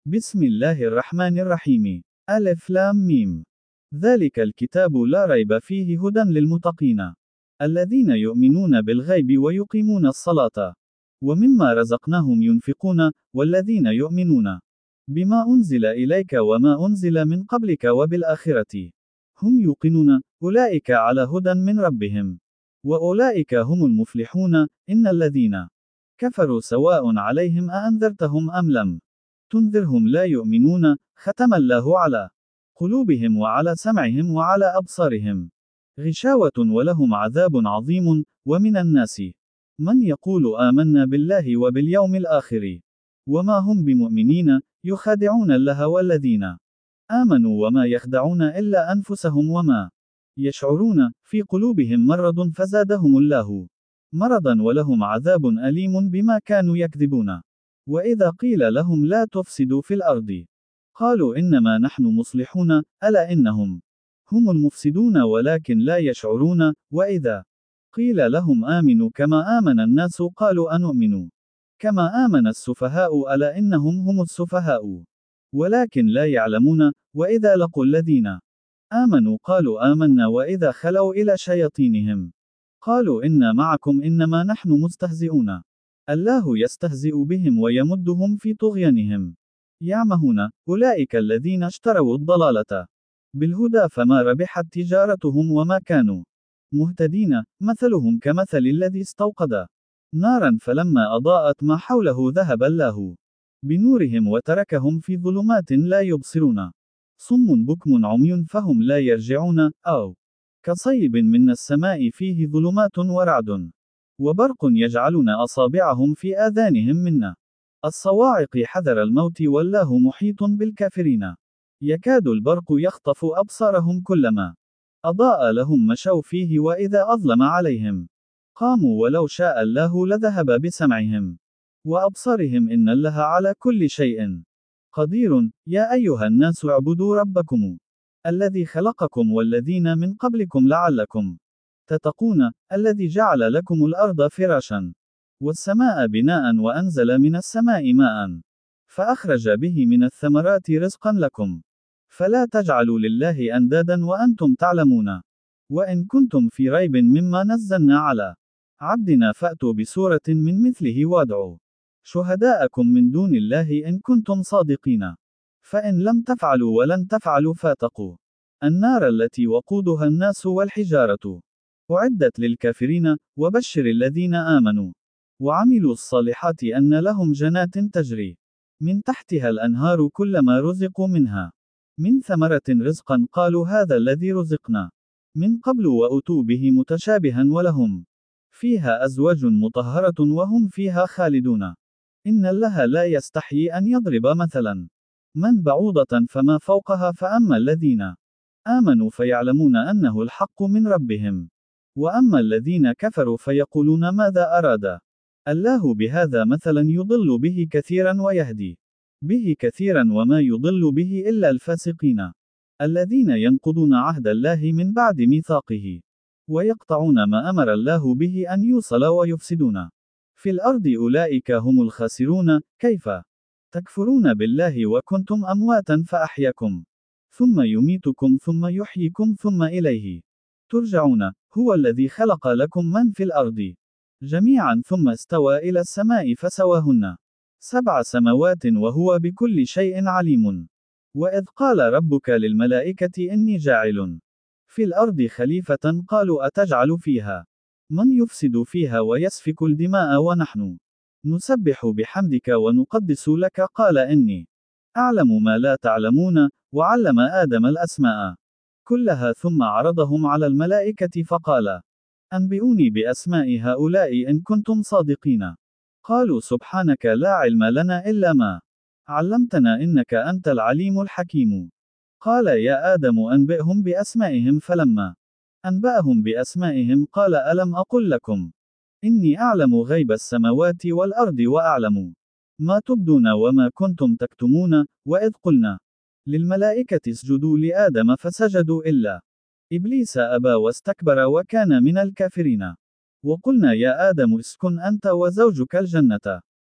بسم الله الرحمن الرحيم. ألف لام ميم. ذلك الكتاب لا ريب فيه هدى للمتقين الذين يؤمنون بالغيب ويقيمون الصلاة ومما رزقناهم ينفقون والذين يؤمنون بما أنزل إليك وما أنزل من قبلك وبالآخرة هم يوقنون أولئك على هدى من ربهم وأولئك هم المفلحون. إن الذين كفروا سواء عليهم أأنذرتهم أم لم تنذرهم لا يؤمنون. ختم الله على قلوبهم وعلى سمعهم وعلى أبصارهم غشاوة ولهم عذاب عظيم. ومن الناس من يقول آمنا بالله وباليوم الآخر وما هم بمؤمنين يخادعون الله والذين آمنوا وما يخدعون إلا أنفسهم وما يشعرون في قلوبهم مرض فزادهم الله مرضا ولهم عذاب أليم بما كانوا يكذبون. وإذا قيل لهم لا تفسدوا في الأرض قالوا إنما نحن مصلحون ألا إنهم هم المفسدون ولكن لا يشعرون. وإذا قيل لهم آمنوا كما آمن الناس قالوا أنؤمن كما آمن السفهاء ألا إنهم هم السفهاء ولكن لا يعلمون. وإذا لقوا الذين آمنوا قالوا آمنا وإذا خلوا إلى شياطينهم قالوا إنا معكم إنما نحن مستهزئون الله يستهزئ بهم ويمدهم في طغيانهم يعمهون. أولئك الذين اشتروا الضلالة بالهدى فما ربحت تجارتهم وما كانوا مهتدين. مثلهم كمثل الذي استوقد نارا فلما أضاءت ما حوله ذهب الله بنورهم وتركهم في ظلمات لا يبصرون صم بكم عمي فهم لا يرجعون. أو كصيب من السماء فيه ظلمات ورعد وبرق يجعلون أصابعهم في آذانهم من الصواعق حذر الموت والله محيط بالكافرين يكاد البرق يخطف أبصارهم كلما أضاء لهم مشوا فيه وإذا أظلم عليهم قاموا ولو شاء الله لذهب بسمعهم وأبصارهم إن الله على كل شيء قدير. يا أيها الناس اعبدوا ربكم الذي خلقكم والذين من قبلكم لعلكم تتقون الذي جعل لكم الأرض فراشا والسماء بناء وأنزل من السماء ماء فأخرج به من الثمرات رزقا لكم فلا تجعلوا لله أندادا وأنتم تعلمون. وإن كنتم في ريب مما نزلنا على عبدنا فأتوا بسورة من مثله وادعوا شهداءكم من دون الله إن كنتم صادقين فإن لم تفعلوا ولن تفعلوا فاتقوا النار التي وقودها الناس والحجارة أعدت للكافرين. وبشر الذين آمنوا وعملوا الصالحات أن لهم جنات تجري من تحتها الأنهار كلما رزقوا منها من ثمرة رزقا قالوا هذا الذي رزقنا من قبل وأتوا به متشابها ولهم فيها أزواج مطهرة وهم فيها خالدون. إن الله لا يستحيي أن يضرب مثلا من بعوضة فما فوقها فأما الذين آمنوا فيعلمون أنه الحق من ربهم وأما الذين كفروا فيقولون ماذا أراد الله بهذا مثلا يضل به كثيرا ويهدي به كثيرا وما يضل به إلا الفاسقين الذين ينقضون عهد الله من بعد ميثاقه ويقطعون ما أمر الله به أن يوصل ويفسدون في الأرض أولئك هم الخاسرون. كيف تكفرون بالله وكنتم أمواتا فأحياكم ثم يميتكم ثم يحييكم ثم إليه ترجعون. هو الذي خلق لكم من في الأرض جميعا ثم استوى إلى السماء فسواهن 7 سماوات وهو بكل شيء عليم. وإذ قال ربك للملائكة إني جاعل في الأرض خليفة قالوا أتجعل فيها من يفسد فيها ويسفك الدماء ونحن نسبح بحمدك ونقدس لك قال إني أعلم ما لا تعلمون. وعلم آدم الأسماء كلها ثم عرضهم على الملائكة فقال أنبئوني بأسماء هؤلاء إن كنتم صادقين قالوا سبحانك لا علم لنا إلا ما علمتنا إنك أنت العليم الحكيم. قال يا آدم أنبئهم بأسمائهم فلما أنبأهم بأسمائهم قال ألم أقل لكم إني أعلم غيب السماوات والأرض وأعلم ما تبدون وما كنتم تكتمون. وإذ قلنا للملائكة اسجدوا لآدم فسجدوا إلا إبليس أبى واستكبر وكان من الكافرين. وقلنا يا آدم اسكن أنت وزوجك الجنة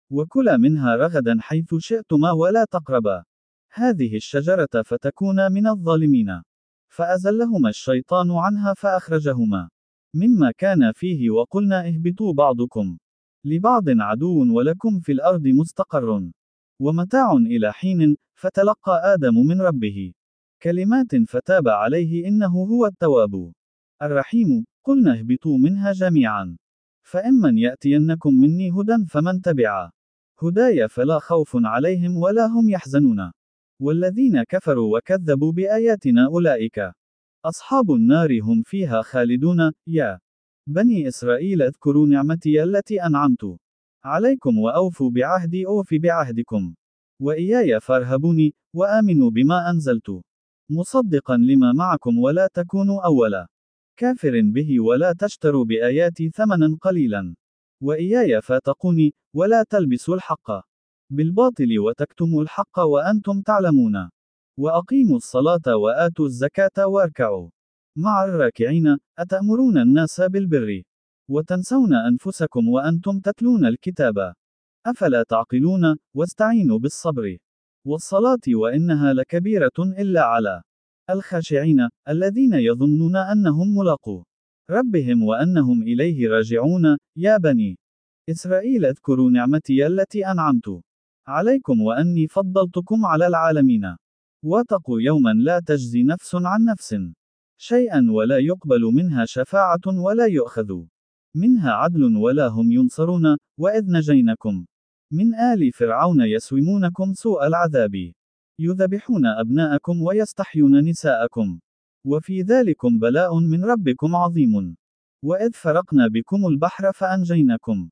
وكلا منها رغدا حيث شئتما ولا تقربا هذه الشجرة فتكونا من الظالمين. فأزلهما الشيطان عنها فأخرجهما مما كان فيه وقلنا اهبطوا بعضكم لبعض عدو ولكم في الأرض مستقر ومتاع إلى حين. فتلقى آدم من ربه كلمات فتاب عليه إنه هو التواب الرحيم. قلنا اهبطوا منها جميعا فإمن يأتينكم مني هدى فمن تبع هداي فلا خوف عليهم ولا هم يحزنون والذين كفروا وكذبوا بآياتنا أولئك أصحاب النار هم فيها خالدون. يا بني إسرائيل اذكروا نعمتي التي أنعمت عليكم وأوفوا بعهدي أوف بعهدكم وإياي فارهبوني وآمنوا بما أنزلت مصدقا لما معكم ولا تكونوا أول كافر به ولا تشتروا بآياتي ثمنا قليلا وإياي فاتقوني ولا تلبسوا الحق بالباطل وتكتموا الحق وأنتم تعلمون وأقيموا الصلاة وآتوا الزكاة واركعوا مع الراكعين. أتأمرون الناس بالبر وتنسون أنفسكم وأنتم تتلون الكتاب أفلا تعقلون واستعينوا بالصبر والصلاة وإنها لكبيرة إلا على الخاشعين الذين يظنون أنهم ملاقو ربهم وأنهم إليه راجعون. يا بني إسرائيل اذكروا نعمتي التي أنعمت عليكم وأني فضلتكم على العالمين واتقوا يوما لا تجزي نفس عن نفس شيئا ولا يقبل منها شفاعة ولا يؤخذ منها عدل ولا هم ينصرون. وإذ نجينكم من آل فرعون يسومونكم سوء العذاب يذبحون أبناءكم ويستحيون نساءكم وفي ذلكم بلاء من ربكم عظيم. وإذ فرقنا بكم البحر فأنجيناكم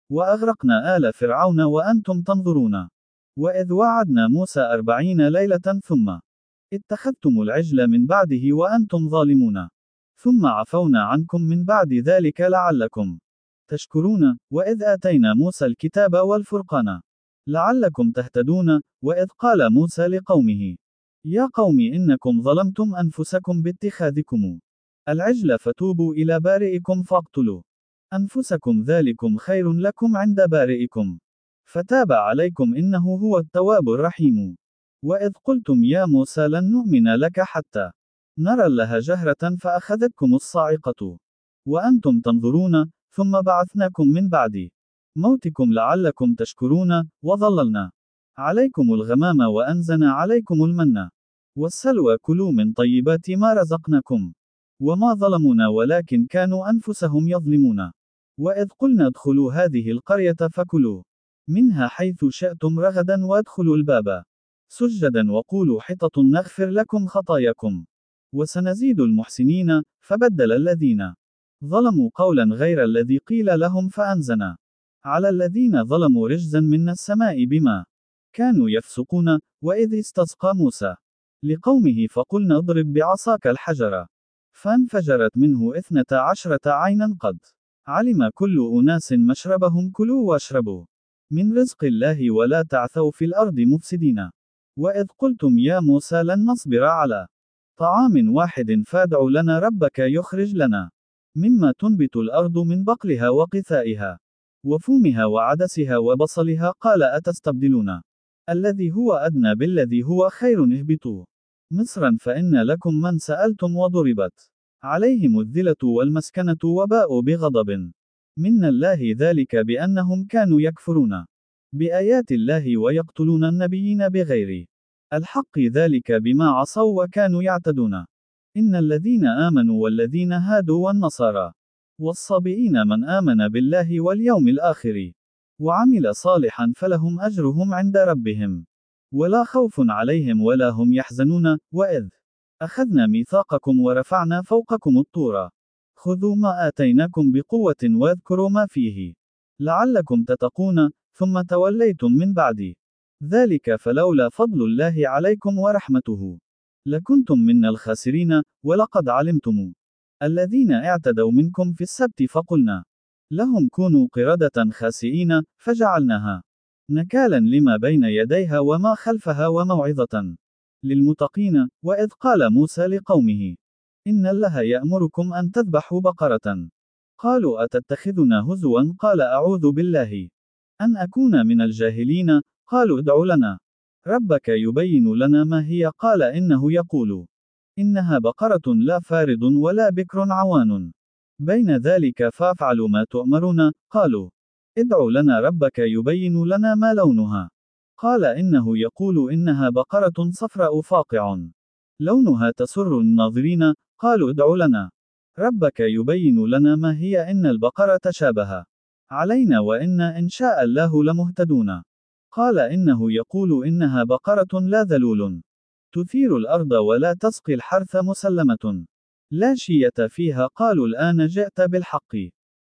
وأغرقنا آل فرعون وأنتم تنظرون. وإذ وعدنا موسى 40 ليلة ثم اتخذتم العجل من بعده وأنتم ظالمون ثم عفونا عنكم من بعد ذلك لعلكم تشكرون. وإذ آتينا موسى الكتاب والفرقان لعلكم تهتدون. وإذ قال موسى لقومه يا قوم إنكم ظلمتم أنفسكم باتخاذكم العجل فتوبوا إلى بارئكم فاقتلوا أنفسكم ذلكم خير لكم عند بارئكم فتاب عليكم إنه هو التواب الرحيم. وإذ قلتم يا موسى لن نؤمن لك حتى نرى الله جهرة فأخذتكم الصاعقة وأنتم تنظرون ثم بعثناكم من بعد موتكم لعلكم تشكرون. وظللنا عليكم الغمام وأنزلنا عليكم المن والسلوى كلوا من طيبات ما رزقناكم وما ظلمونا ولكن كانوا أنفسهم يظلمون. وإذ قلنا ادخلوا هذه القرية فكلوا منها حيث شئتم رغدا وادخلوا الباب سجدا وقولوا حطة نغفر لكم خطاياكم وسنزيد المحسنين. فبدل الذين ظلموا قولا غير الذي قيل لهم فأنزلنا على الذين ظلموا رجزا من السماء بما كانوا يفسقون. وإذ استسقى موسى لقومه فقلنا اضرب بعصاك الحجر فانفجرت منه 12 عينا قد علم كل أناس مشربهم كلوا واشربوا من رزق الله ولا تعثوا في الأرض مفسدين. وإذ قلتم يا موسى لن نصبر على طعام واحد فادع لنا ربك يخرج لنا مما تنبت الأرض من بقلها وقثائها وفومها وعدسها وبصلها قال أتستبدلون الذي هو أدنى بالذي هو خير اهبطوا مصرا فإن لكم من سألتم وضربت عليهم الذلة والمسكنة وباءوا بغضب من الله ذلك بأنهم كانوا يكفرون بآيات الله ويقتلون النبيين بغير الحق ذلك بما عصوا وكانوا يعتدون. إن الذين آمنوا والذين هادوا والنصارى والصابئين من آمن بالله واليوم الآخر وعمل صالحا فلهم أجرهم عند ربهم ولا خوف عليهم ولا هم يحزنون. وإذ أخذنا ميثاقكم ورفعنا فوقكم الطور خذوا ما آتيناكم بقوة واذكروا ما فيه لعلكم تتقون ثم توليتم من بعد ذلك فلولا فضل الله عليكم ورحمته لكنتم من الخاسرين. ولقد علمتم الذين اعتدوا منكم في السبت فقلنا لهم كونوا قردة خاسئين فجعلناها نكالا لما بين يديها وما خلفها وموعظة للمتقين. وإذ قال موسى لقومه إن الله يأمركم أن تذبحوا بقرة قالوا أتتخذنا هزوا قال أعوذ بالله أن أكون من الجاهلين. قالوا ادع لنا ربك يبين لنا ما هي. قال إنه يقول إنها بقرة لا فارض ولا بكر عوان بين ذلك فافعلوا ما تؤمرون. قالوا ادع لنا ربك يبين لنا ما لونها. قال إنه يقول إنها بقرة صفراء فاقع لونها تسر الناظرين. قالوا ادع لنا ربك يبين لنا ما هي إن البقرة تشابه علينا وإنا إن شاء الله لمهتدون. قال إنه يقول إنها بقرة لا ذلول تثير الأرض ولا تسقي الحرث مسلمة لا شية فيها. قالوا الآن جئت بالحق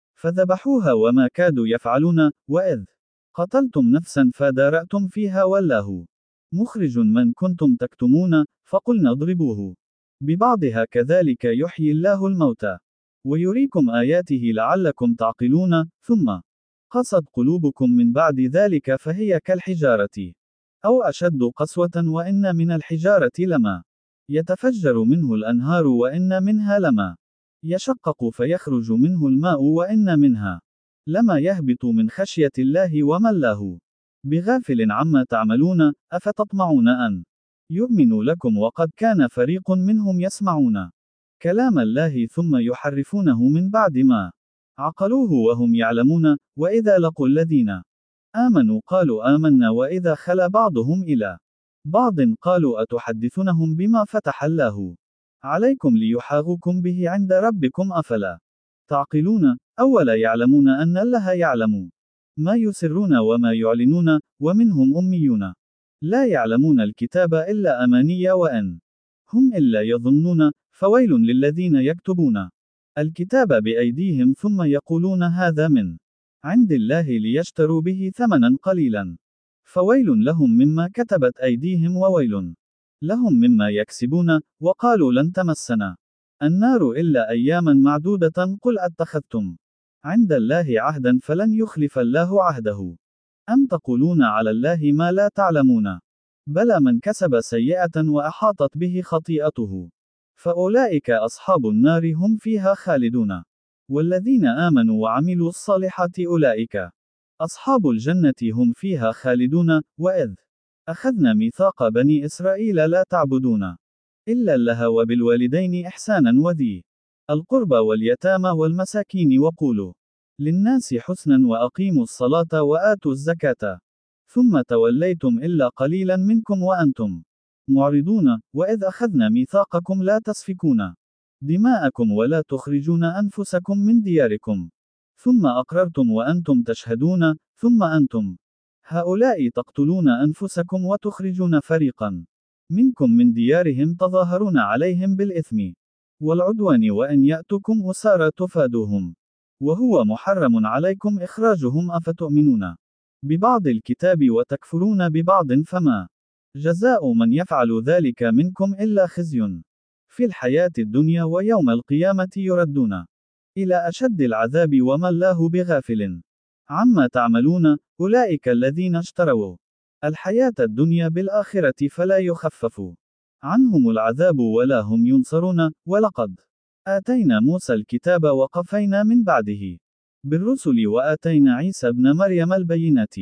فذبحوها وما كادوا يفعلون. وإذ قتلتم نفسا فدارأتم فيها والله مخرج من كنتم تكتمون. فقلنا اضربوه ببعضها كذلك يحيي الله الموتى ويريكم آياته لعلكم تعقلون. ثم قست قلوبكم من بعد ذلك فهي كالحجارة أو أشد قسوة. وإن من الحجارة لما يتفجر منه الأنهار وإن منها لما يشقق فيخرج منه الماء وإن منها لما يهبط من خشية الله وما الله بغافل عما تعملون. أفتطمعون أن يؤمنوا لكم وقد كان فريق منهم يسمعون كلام الله ثم يحرفونه من بعد ما عقلوه وهم يعلمون. وإذا لقوا الذين آمنوا قالوا آمنا وإذا خلا بعضهم إلى بعض قالوا أتحدثونهم بما فتح الله عليكم ليحاجوكم به عند ربكم أفلا تعقلون. أولا يعلمون أن الله يعلم ما يسرون وما يعلنون. ومنهم أميون لا يعلمون الكتاب إلا أماني وإن هم إلا يظنون. فويل للذين يكتبون الكتاب بأيديهم ثم يقولون هذا من عند الله ليشتروا به ثمنا قليلا فويل لهم مما كتبت أيديهم وويل لهم مما يكسبون. وقالوا لن تمسنا النار إلا أياما معدودة. قل أتخذتم عند الله عهدا فلن يخلف الله عهده أم تقولون على الله ما لا تعلمون بلى من كسب سيئة وأحاطت به خطيئته فأولئك أصحاب النار هم فيها خالدون. والذين آمنوا وعملوا الصالحات أولئك أصحاب الجنة هم فيها خالدون. وإذ أخذنا ميثاق بني إسرائيل لا تعبدون إلا الله وبالوالدين إحسانا وذي القربى واليتامى والمساكين وقولوا للناس حسنا وأقيموا الصلاة وآتوا الزكاة ثم توليتم إلا قليلا منكم وأنتم معرضون. وإذ أخذنا ميثاقكم لا تسفكون دماءكم ولا تخرجون أنفسكم من دياركم ثم أقررتم وأنتم تشهدون. ثم أنتم هؤلاء تقتلون أنفسكم وتخرجون فريقا منكم من ديارهم تظاهرون عليهم بالإثم والعدوان وإن يأتكم أسارى تفادوهم وهو محرم عليكم إخراجهم. أفتؤمنون ببعض الكتاب وتكفرون ببعض فما جزاء من يفعل ذلك منكم إلا خزي في الحياة الدنيا ويوم القيامة يردون إلى أشد العذاب وما الله بغافل عما تعملون. أولئك الذين اشتروا الحياة الدنيا بالآخرة فلا يخفف عنهم العذاب ولا هم ينصرون. ولقد آتينا موسى الكتاب وقفينا من بعده بالرسل وآتينا عيسى ابن مريم البينات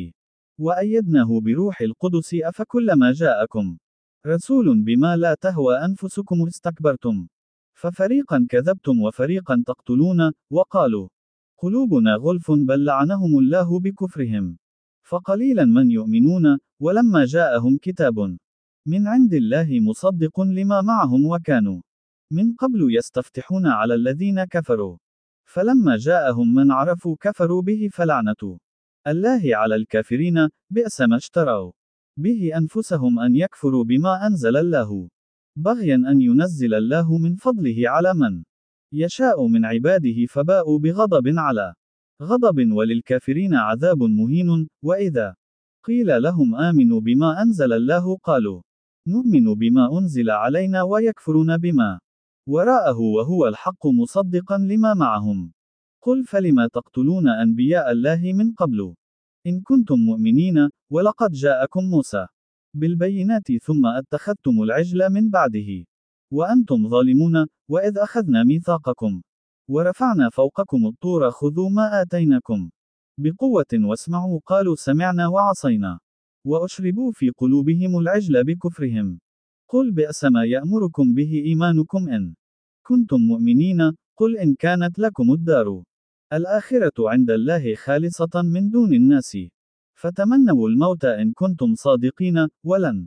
وأيدناه بروح القدس. أفكلما جاءكم رسول بما لا تهوى أنفسكم استكبرتم ففريقا كذبتم وفريقا تقتلون. وقالوا قلوبنا غلف بل لعنهم الله بكفرهم فقليلا من يؤمنون. ولما جاءهم كتاب من عند الله مصدق لما معهم وكانوا من قبل يستفتحون على الذين كفروا فلما جاءهم من عرفوا كفروا به فلعنة الله على الكافرين بئس ما اشتروا به أنفسهم أن يكفروا بما أنزل الله بغيا أن ينزل الله من فضله على من يشاء من عباده فباءوا بغضب على غضب وللكافرين عذاب مهين. وإذا قيل لهم آمنوا بما أنزل الله قالوا نؤمن بما أنزل علينا ويكفرون بما وراءه وهو الحق مصدقا لما معهم. قل فلم تقتلون أنبياء الله من قبل إن كنتم مؤمنين ولقد جاءكم موسى بالبينات ثم اتخذتم العجل من بعده وأنتم ظالمون. وإذ أخذنا ميثاقكم ورفعنا فوقكم الطور خذوا ما آتيناكم بقوة واسمعوا قالوا سمعنا وعصينا. وأشربوا في قلوبهم العجل بكفرهم. قل بئس ما يأمركم به إيمانكم إن كنتم مؤمنين. قل إن كانت لكم الدار الآخرة عند الله خالصة من دون الناس فتمنوا الموت إن كنتم صادقين، ولن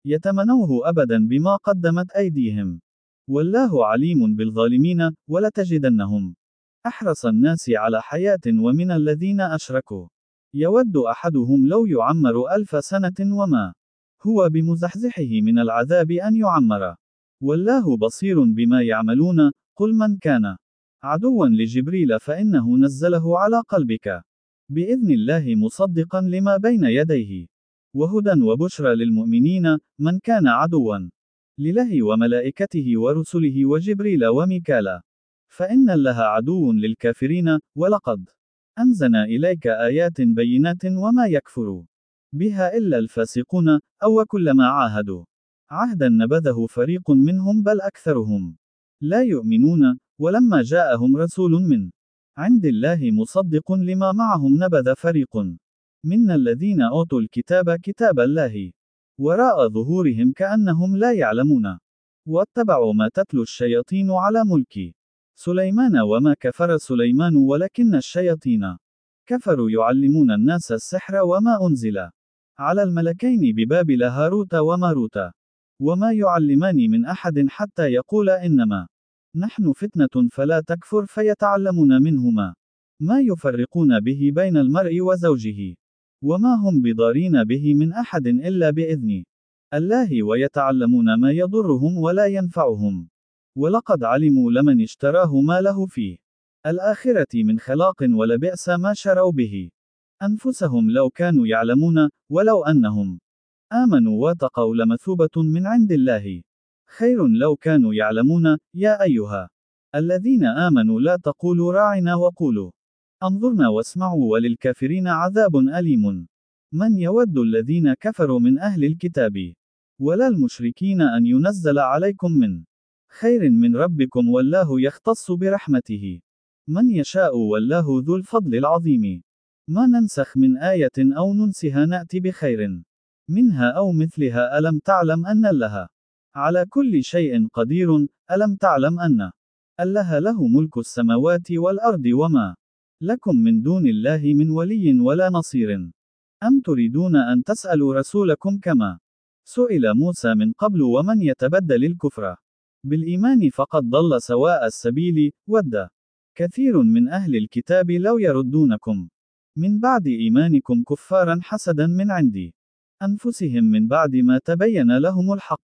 يتمنوه أبدا بما قدمت أيديهم. والله عليم بالظالمين. ولتجدنهم أحرص الناس على حياة ومن الذين أشركوا يود أحدهم لو يعمر 1000 سنة وما هو بمزحزحه من العذاب أن يعمر. والله بصير بما يعملون. قل من كان عدوا لجبريل فإنه نزله على قلبك بإذن الله مصدقا لما بين يديه وهدى وبشرى للمؤمنين. من كان عدوا لله وملائكته ورسله وجبريل وميكالا فإن الله عدو للكافرين. ولقد أنزلنا إليك آيات بينات وما يكفر بها إلا الفاسقون. أو كلما عاهدوا عهدا نبذه فريق منهم بل أكثرهم لا يؤمنون. ولما جاءهم رسول من عند الله مصدق لما معهم نبذ فريق من الذين أوتوا الكتاب كتاب الله وراء ظهورهم كأنهم لا يعلمون. واتبعوا ما تتلو الشياطين على ملك سليمان وما كفر سليمان ولكن الشياطين كفروا يعلمون الناس السحر وما أنزل على الملكين ببابل هاروت وماروت وما يعلمان من أحد حتى يقولا إنما نحن فتنة فلا تكفر فيتعلمون منهما ما يفرقون به بين المرء وزوجه وما هم بضارين به من أحد إلا بإذن الله ويتعلمون ما يضرهم ولا ينفعهم. ولقد علموا لمن اشتراه ما له في الآخرة من خلاق ولبئس ما شروا به أنفسهم لو كانوا يعلمون. ولو أنهم آمنوا واتقوا لمثوبة من عند الله خير لو كانوا يعلمون. يا أيها الذين آمنوا لا تقولوا راعنا وقولوا انظرنا واسمعوا وللكافرين عذاب أليم. من يود الذين كفروا من أهل الكتاب ولا المشركين أن ينزل عليكم من خير من ربكم والله يختص برحمته من يشاء والله ذو الفضل العظيم. ما ننسخ من آية أو ننسها نأتي بخير منها أو مثلها. ألم تعلم أن الله على كل شيء قدير. ألم تعلم أن الله له ملك السماوات والأرض وما لكم من دون الله من ولي ولا نصير. أم تريدون أن تسألوا رسولكم كما سئل موسى من قبل ومن يتبدل الكفر بالإيمان فقد ضل سواء السبيل. ود كثير من أهل الكتاب لو يردونكم من بعد إيمانكم كفارا حسدا من عند أنفسهم من بعد ما تبين لهم الحق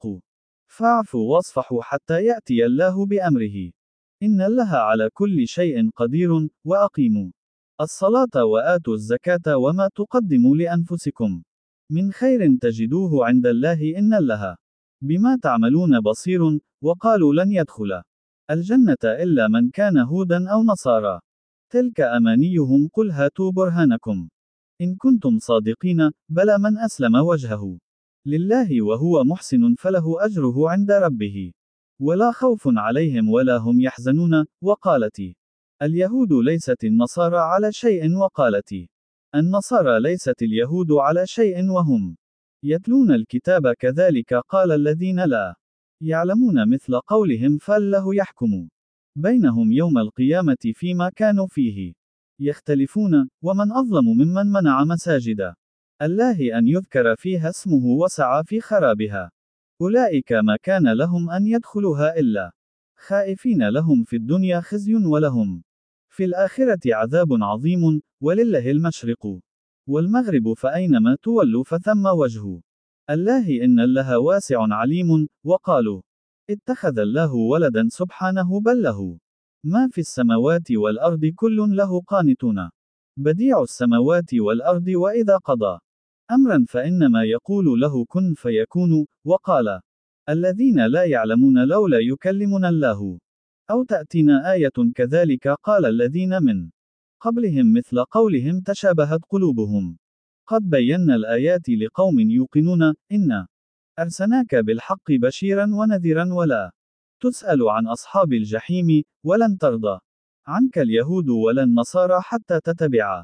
فاعفوا واصفحوا حتى يأتي الله بأمره إن الله على كل شيء قدير. وأقيموا الصلاة وآتوا الزكاة وما تقدموا لأنفسكم من خير تجدوه عند الله إن الله بما تعملون بصير. وقالوا لن يدخل الجنة إلا من كان هودا أو نصارى تلك أمانيهم. قل هاتوا برهانكم إن كنتم صادقين. بلى من أسلم وجهه لله وهو محسن فله أجره عند ربه ولا خوف عليهم ولا هم يحزنون. وقالت اليهود ليست النصارى على شيء وقالت النصارى ليست اليهود على شيء وهم يتلون الكتاب كذلك قال الذين لا يعلمون مثل قولهم فالله يحكم بينهم يوم القيامة فيما كانوا فيه يختلفون. ومن أظلم ممن منع مساجد الله أن يذكر فيها اسمه وسعى في خرابها أولئك ما كان لهم أن يدخلوها إلا خائفين. لهم في الدنيا خزي ولهم في الآخرة عذاب عظيم. ولله المشرق والمغرب فأينما تولوا فثم وجه الله إن الله واسع عليم. وقالوا اتخذ الله ولدا سبحانه بل له ما في السماوات والأرض كل له قانتون بديع السماوات والأرض وإذا قضى أمرا فإنما يقول له كن فيكون. وقال الذين لا يعلمون لولا يكلمنا الله أو تأتينا آية كذلك قال الذين من قبلهم مثل قولهم تشابهت قلوبهم قد بينا الآيات لقوم يوقنون. إنا أرسلناك بالحق بشيرا ونذيرا ولا تسأل عن أصحاب الجحيم. ولن ترضى عنك اليهود ولا النصارى حتى تتبع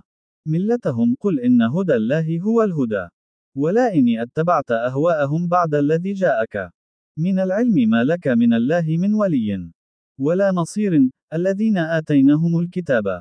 ملتهم قل إن هدى الله هو الهدى. ولا إن اتبعت أهواءهم بعد الذي جاءك من العلم ما لك من الله من ولي ولا نصير. الذين آتيناهم الكتاب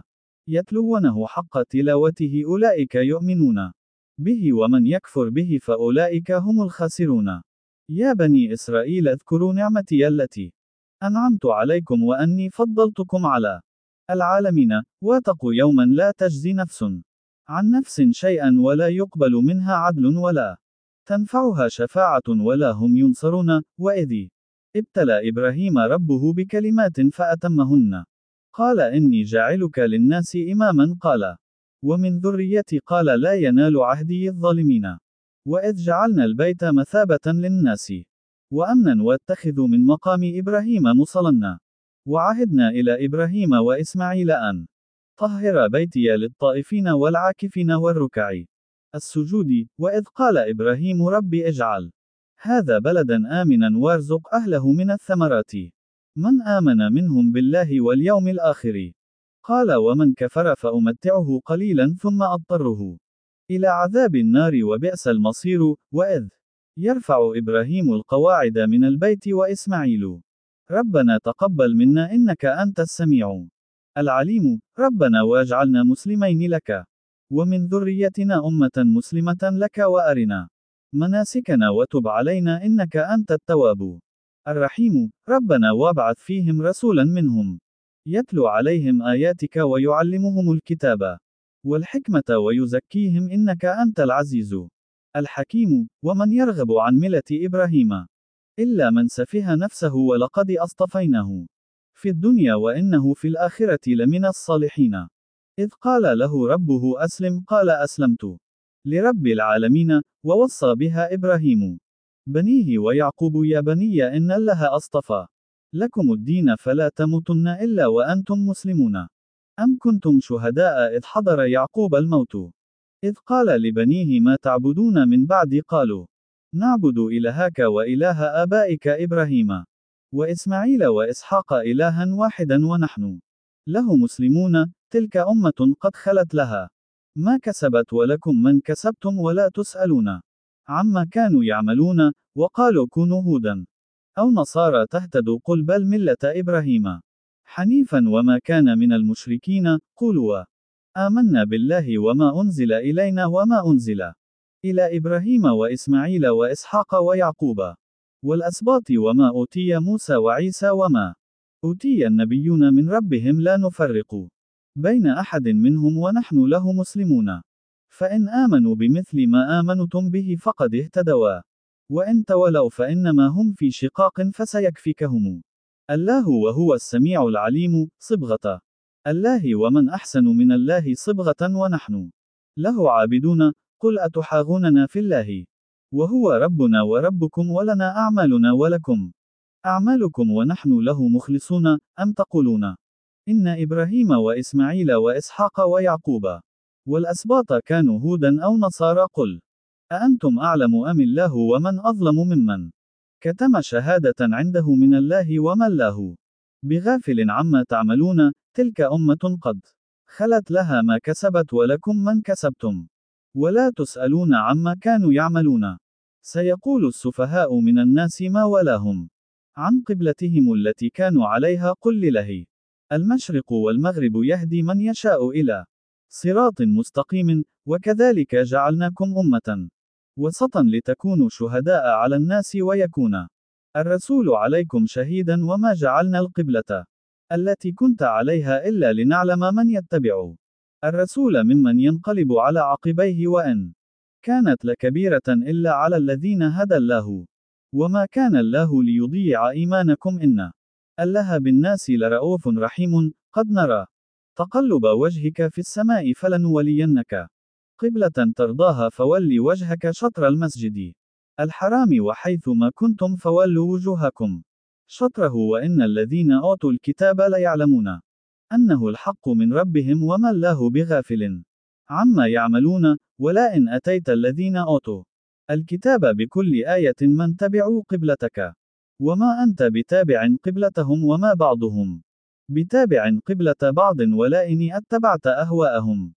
يتلونه حق تلاوته أولئك يؤمنون به ومن يكفر به فأولئك هم الخاسرون. يا بني إسرائيل اذكروا نعمتي التي أنعمت عليكم وأني فضلتكم على العالمين. واتقوا يوما لا تجزي نفس عن نفس شيئا ولا يقبل منها عدل ولا تنفعها شفاعة ولا هم ينصرون. وإذ ابتلى إبراهيم ربه بكلمات فأتمهن قال إني جاعلك للناس إماما قال ومن ذريتي قال لا ينال عهدي الظالمين. وإذ جعلنا البيت مثابة للناس وأمنا واتخذوا من مقام إبراهيم مصلى وعهدنا إلى إبراهيم وإسماعيل أن طهر بيتي للطائفين والعاكفين والركع السجود. وإذ قال إبراهيم رب اجعل هذا بلدا آمنا وارزق أهله من الثمرات من آمن منهم بالله واليوم الآخر. قال ومن كفر فأمتعه قليلا ثم أضطره إلى عذاب النار وبئس المصير. وإذ يرفع إبراهيم القواعد من البيت وإسماعيل ربنا تقبل منا إنك أنت السميع العليم. ربنا واجعلنا مسلمين لك ومن ذريتنا أمة مسلمة لك وأرنا مناسكنا وتب علينا إنك أنت التواب الرحيم. ربنا وابعث فيهم رسولا منهم يتلو عليهم آياتك ويعلمهم الكتاب والحكمة ويزكيهم إنك أنت العزيز الحكيم. ومن يرغب عن ملة إبراهيم إلا من سفه نفسه ولقد أصطفيناه في الدنيا وإنه في الآخرة لمن الصالحين. إذ قال له ربه أسلم قال أسلمت لرب العالمين. ووصى بها إبراهيم بنيه ويعقوب يا بني إن الله أصطفى لكم الدين فلا تموتن إلا وأنتم مسلمون. أم كنتم شهداء إذ حضر يعقوب الموت إذ قال لبنيه ما تعبدون من بعدي قالوا نعبد إلهك وإله آبائك إبراهيم وإسماعيل وإسحاق إلها واحدا ونحن له مسلمون. تلك أمة قد خلت لها ما كسبت ولكم من كسبتم ولا تسألون عما كانوا يعملون. وقالوا كونوا هودا أو نصارى تهتدوا قل بل ملة إبراهيم حنيفا وما كان من المشركين. قولوا آمنا بالله وما أنزل إلينا وما أنزل إلى إبراهيم وإسماعيل وإسحاق ويعقوب والأسباط وما أوتي موسى وعيسى وما أوتي النبيون من ربهم لا نفرق بين أحد منهم ونحن له مسلمون. فإن آمنوا بمثل ما آمنتم به فقد اهتدوا وإن تولوا فإنما هم في شقاق فسيكفيكهم الله وهو السميع العليم. صبغة الله ومن أحسن من الله صبغة ونحن له عابدون. قل أتحاغوننا في الله وهو ربنا وربكم ولنا أعمالنا ولكم أعمالكم ونحن له مخلصون. أم تقولون إن إبراهيم وإسماعيل وإسحاق ويعقوب والأسباط كانوا هودا أو نصارى قل أأنتم أعلم أم الله ومن أظلم ممن كتم شهادة عنده من الله وما الله بغافل عما تعملون. تلك أمة قد خلت لها ما كسبت ولكم من كسبتم ولا تسألون عما كانوا يعملون. سيقول السفهاء من الناس ما ولاهم عن قبلتهم التي كانوا عليها قل لله المشرق والمغرب يهدي من يشاء إلى صراط مستقيم. وكذلك جعلناكم أمة وسطا لتكونوا شهداء على الناس ويكون الرسول عليكم شهيدا وما جعلنا القبلة التي كنت عليها إلا لنعلم من يتبع الرسول ممن ينقلب على عقبيه وإن كانت لكبيرة إلا على الذين هدى الله وما كان الله ليضيع إيمانكم إن الله بالناس لرؤوف رحيم. قد نرى تقلب وجهك في السماء فلنولينك قبلة ترضاها فول وجهك شطر المسجد الحرام وحيث ما كنتم فولوا وجوهكم شطره وإن الذين أوتوا الكتاب ليعلمون أنه الحق من ربهم وما الله بغافل عما يعملون. ولئن أتيت الذين أوتوا الكتاب بكل آية من تبعوا قبلتك وما أنت بتابع قبلتهم وما بعضهم بتابع قبلة بعض ولئن اتبعت أهواءهم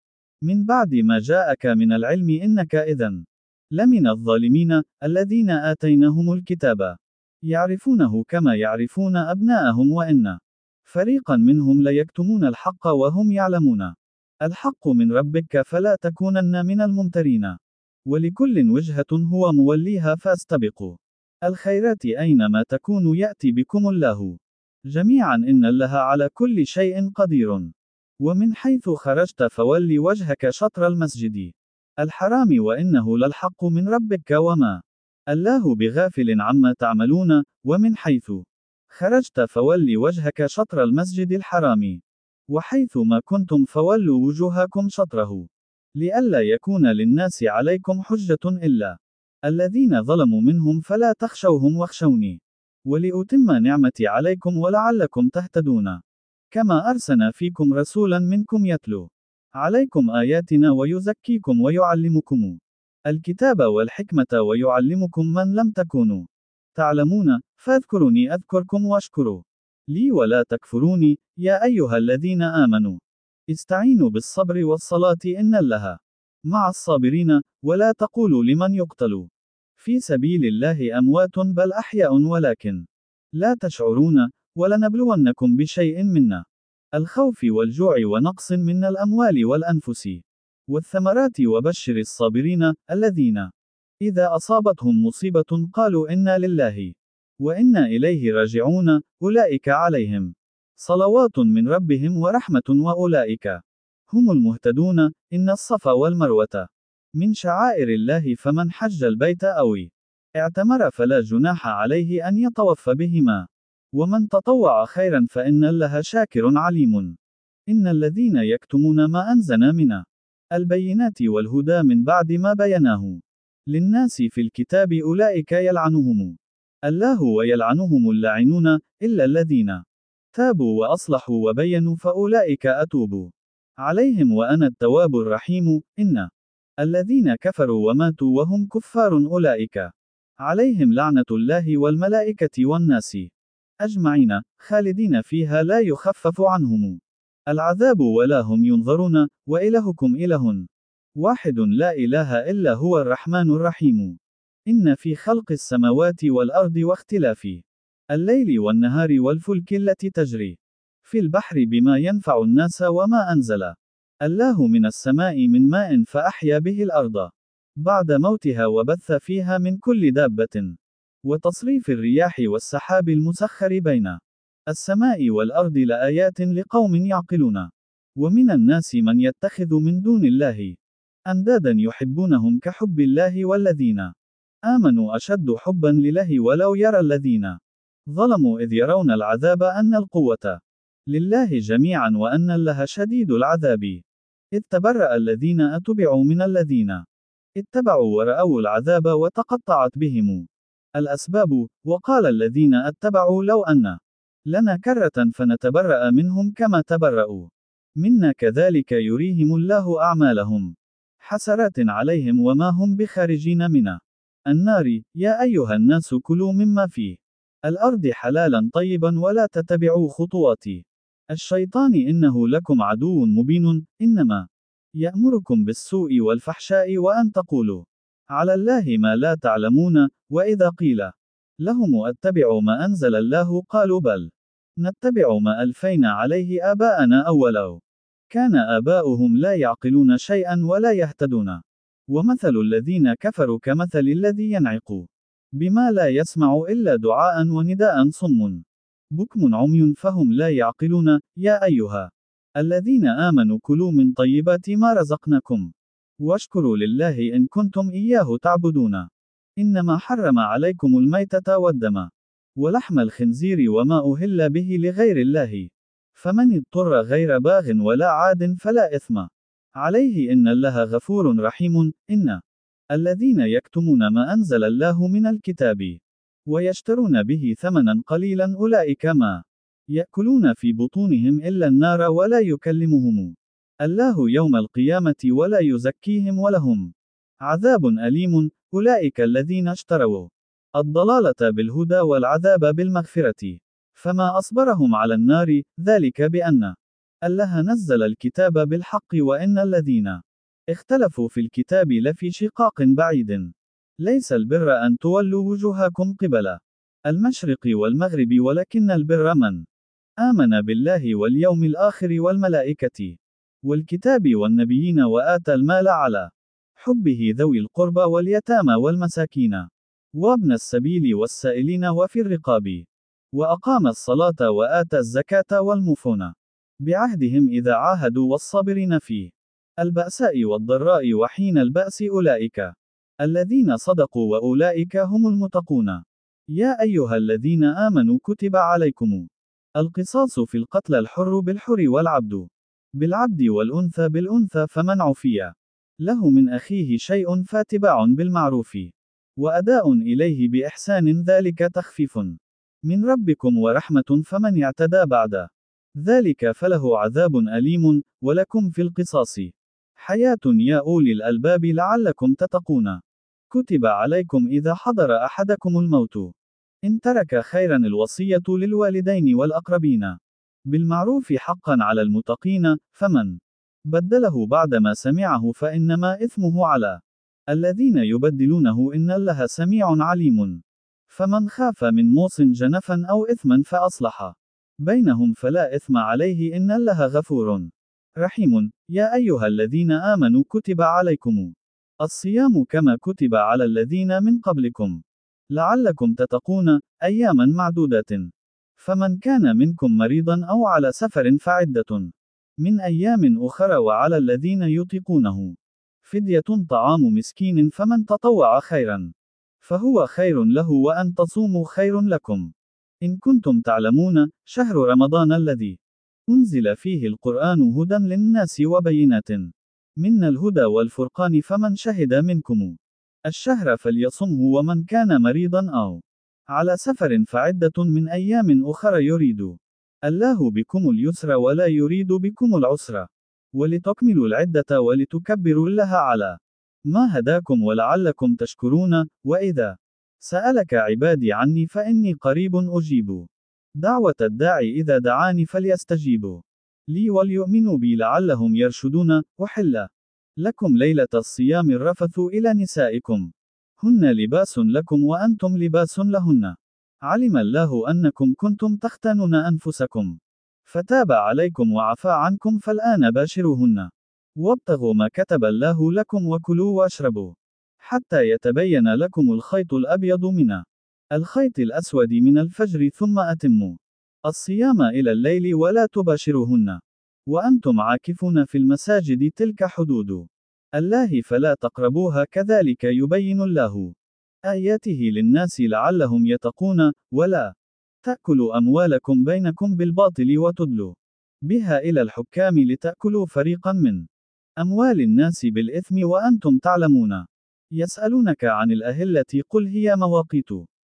من بعد ما جاءك من العلم إنك إذن لمن الظالمين. الذين آتيناهم الكتاب يعرفونه كما يعرفون أبناءهم وإن فريقا منهم ليكتمون الحق وهم يعلمون. الحق من ربك فلا تكونن من الممترين. ولكل وجهة هو موليها فاستبقوا الخيرات أينما تكونوا يأتي بكم الله جميعا إن الله على كل شيء قدير. ومن حيث خرجت فول وجهك شطر المسجد الحرام وإنه للحق من ربك وما الله بغافل عما تعملون. ومن حيث خرجت فول وجهك شطر المسجد الحرام وحيث ما كنتم فولوا وجوهكم شطره لئلا يكون للناس عليكم حجة إلا الذين ظلموا منهم فلا تخشوهم واخشوني ولأتم نعمتي عليكم ولعلكم تهتدون. كما أرسلنا فيكم رسولا منكم يتلو عليكم آياتنا ويزكيكم ويعلمكم الكتاب والحكمة ويعلمكم من لم تكونوا تعلمون فاذكروني أذكركم واشكروا لي ولا تكفروني. يا أيها الذين آمنوا استعينوا بالصبر والصلاة إن الله مع الصابرين. ولا تقولوا لمن يقتل في سبيل الله أموات بل أحياء ولكن لا تشعرون. ولنبلونكم بشيء من الخوف والجوع ونقص من الأموال والأنفس والثمرات وبشر الصابرين الذين إذا أصابتهم مصيبة قالوا إنا لله وإنا إليه راجعون. أولئك عليهم صلوات من ربهم ورحمة وأولئك هم المهتدون. إن الصفا والمروة من شعائر الله فمن حج البيت أو اعتمر فلا جناح عليه أن يطوف بهما ومن تطوع خيرا فإن الله شاكر عليم. إن الذين يكتمون ما أنزلنا من البينات والهدى من بعد ما بيناه للناس في الكتاب أولئك يلعنهم الله ويلعنهم اللاعنون إلا الذين تابوا وأصلحوا وبينوا فأولئك أتوب عليهم وأنا التواب الرحيم. إن الذين كفروا وماتوا وهم كفار أولئك عليهم لعنة الله والملائكة والناس أجمعين خالدين فيها لا يخفف عنهم العذاب ولا هم ينظرون. وإلهكم إله واحد لا إله إلا هو الرحمن الرحيم. إن في خلق السماوات والأرض واختلاف الليل والنهار والفلك التي تجري في البحر بما ينفع الناس وما أنزل الله من السماء من ماء فأحيا به الأرض بعد موتها وبث فيها من كل دابة وتصريف الرياح والسحاب المسخر بين السماء والأرض لآيات لقوم يعقلون. ومن الناس من يتخذ من دون الله أندادا يحبونهم كحب الله والذين آمنوا أشد حبا لله ولو يرى الذين ظلموا إذ يرون العذاب أن القوة لله جميعا وأن الله شديد العذاب. إذ تبرأ الذين أتبعوا من الذين اتبعوا ورأوا العذاب وتقطعت بهم الأسباب. وقال الذين اتبعوا لو أن لنا كرة فنتبرأ منهم كما تبرأوا منا كذلك يريهم الله أعمالهم حسرات عليهم وما هم بخارجين من النار. يا أيها الناس كلوا مما فيه الأرض حلالا طيبا ولا تتبعوا خطوات الشيطان إنه لكم عدو مبين. إنما يأمركم بالسوء والفحشاء وأن تقولوا على الله ما لا تعلمون. وإذا قيل لهم اتبعوا ما أنزل الله قالوا بل نتبع ما ألفينا عليه آباءنا أولو كان آباؤهم لا يعقلون شيئا ولا يهتدون. ومثل الذين كفروا كمثل الذي ينعق بما لا يسمع إلا دعاء ونداء صم بكم عمي فهم لا يعقلون. يا أيها الذين آمنوا كلوا من طيبات ما رزقناكم واشكروا لله إن كنتم إياه تعبدون. إنما حرم عليكم الميتة والدم ولحم الخنزير وما أهل به لغير الله فمن اضطر غير باغ ولا عاد فلا إثم عليه إن الله غفور رحيم. إن الذين يكتمون ما أنزل الله من الكتاب ويشترون به ثمنا قليلا أولئك ما يأكلون في بطونهم إلا النار ولا يكلمهم الله يوم القيامة ولا يزكيهم ولهم عذاب أليم. أولئك الذين اشتروا الضلالة بالهدى والعذاب بالمغفرة فما أصبرهم على النار ذلك بأن الله نزل الكتاب بالحق وإن الذين اختلفوا في الكتاب لفي شقاق بعيد. ليس البر أن تولوا وجوهكم قبل المشرق والمغرب، ولكن البر من آمن بالله واليوم الآخر والملائكة والكتاب والنبيين وآتى المال على حبه ذوي القربى واليتامى والمساكين وابن السبيل والسائلين وفي الرقاب، وأقام الصلاة وآتى الزكاة والموفون بعهدهم إذا عاهدوا والصابرين في البأساء والضراء وحين البأس أولئك الذين صدقوا وأولئك هم المتقون. يا أيها الذين آمنوا كتب عليكم القصاص في القتلى، الحر بالحر والعبد بالعبد والأنثى بالأنثى، فمن عفي له من أخيه شيء فاتباع بالمعروف وأداء إليه بإحسان ذلك تخفيف من ربكم ورحمة، فمن اعتدى بعد ذلك فله عذاب أليم. ولكم في القصاص حياة يا أولي الألباب لعلكم تتقون. كتب عليكم إذا حضر أحدكم الموت إن ترك خيرا الوصية للوالدين والأقربين بالمعروف حقا على المتقين، فمن بدله بعدما سمعه فإنما إثمه على الذين يبدلونه، إن الله سميع عليم. فمن خاف من موص جنفا أو إثما فأصلح بينهم فلا إثم عليه، إن الله غفور رحيم. يا أيها الذين آمنوا كتب عليكم الصيام كما كتب على الذين من قبلكم لعلكم تتقون، أياما معدودات. فمن كان منكم مريضا أو على سفر فعدة من أيام أخرى، وعلى الذين يطيقونه فدية طعام مسكين، فمن تطوع خيرا فهو خير له، وأن تصوموا خير لكم إن كنتم تعلمون. شهر رمضان الذي أنزل فيه القرآن هدى للناس وبينات من الهدى والفرقان، فمن شهد منكم الشهر فليصمه، ومن كان مريضا أو على سفر فعدة من أيام أخرى، يريد الله بكم اليسر ولا يريد بكم العسر، ولتكملوا العدة ولتكبروا الله على ما هداكم ولعلكم تشكرون. وإذا سألك عبادي عني فإني قريب أجيب دعوة الداعي إذا دعاني، فليستجيبوا لي وليؤمنوا بي لعلهم يرشدون. أحل لكم ليلة الصيام الرفث إلى نسائكم هن لباس لكم وأنتم لباس لهن، علم الله أنكم كنتم تختانون أنفسكم فتاب عليكم وعفى عنكم، فالآن باشروهن وابتغوا ما كتب الله لكم وكلوا واشربوا حتى يتبين لكم الخيط الأبيض من الخيط الأسود من الفجر، ثم أتموا الصيام إلى الليل ولا تباشروهن وأنتم عاكفون في المساجد، تلك حدود الله فلا تقربوها، كذلك يبين الله آياته للناس لعلهم يتقون. ولا تأكلوا أموالكم بينكم بالباطل وتدلوا بها إلى الحكام لتأكلوا فريقا من أموال الناس بالإثم وأنتم تعلمون. يسألونك عن الأهلة، قل هي مواقيت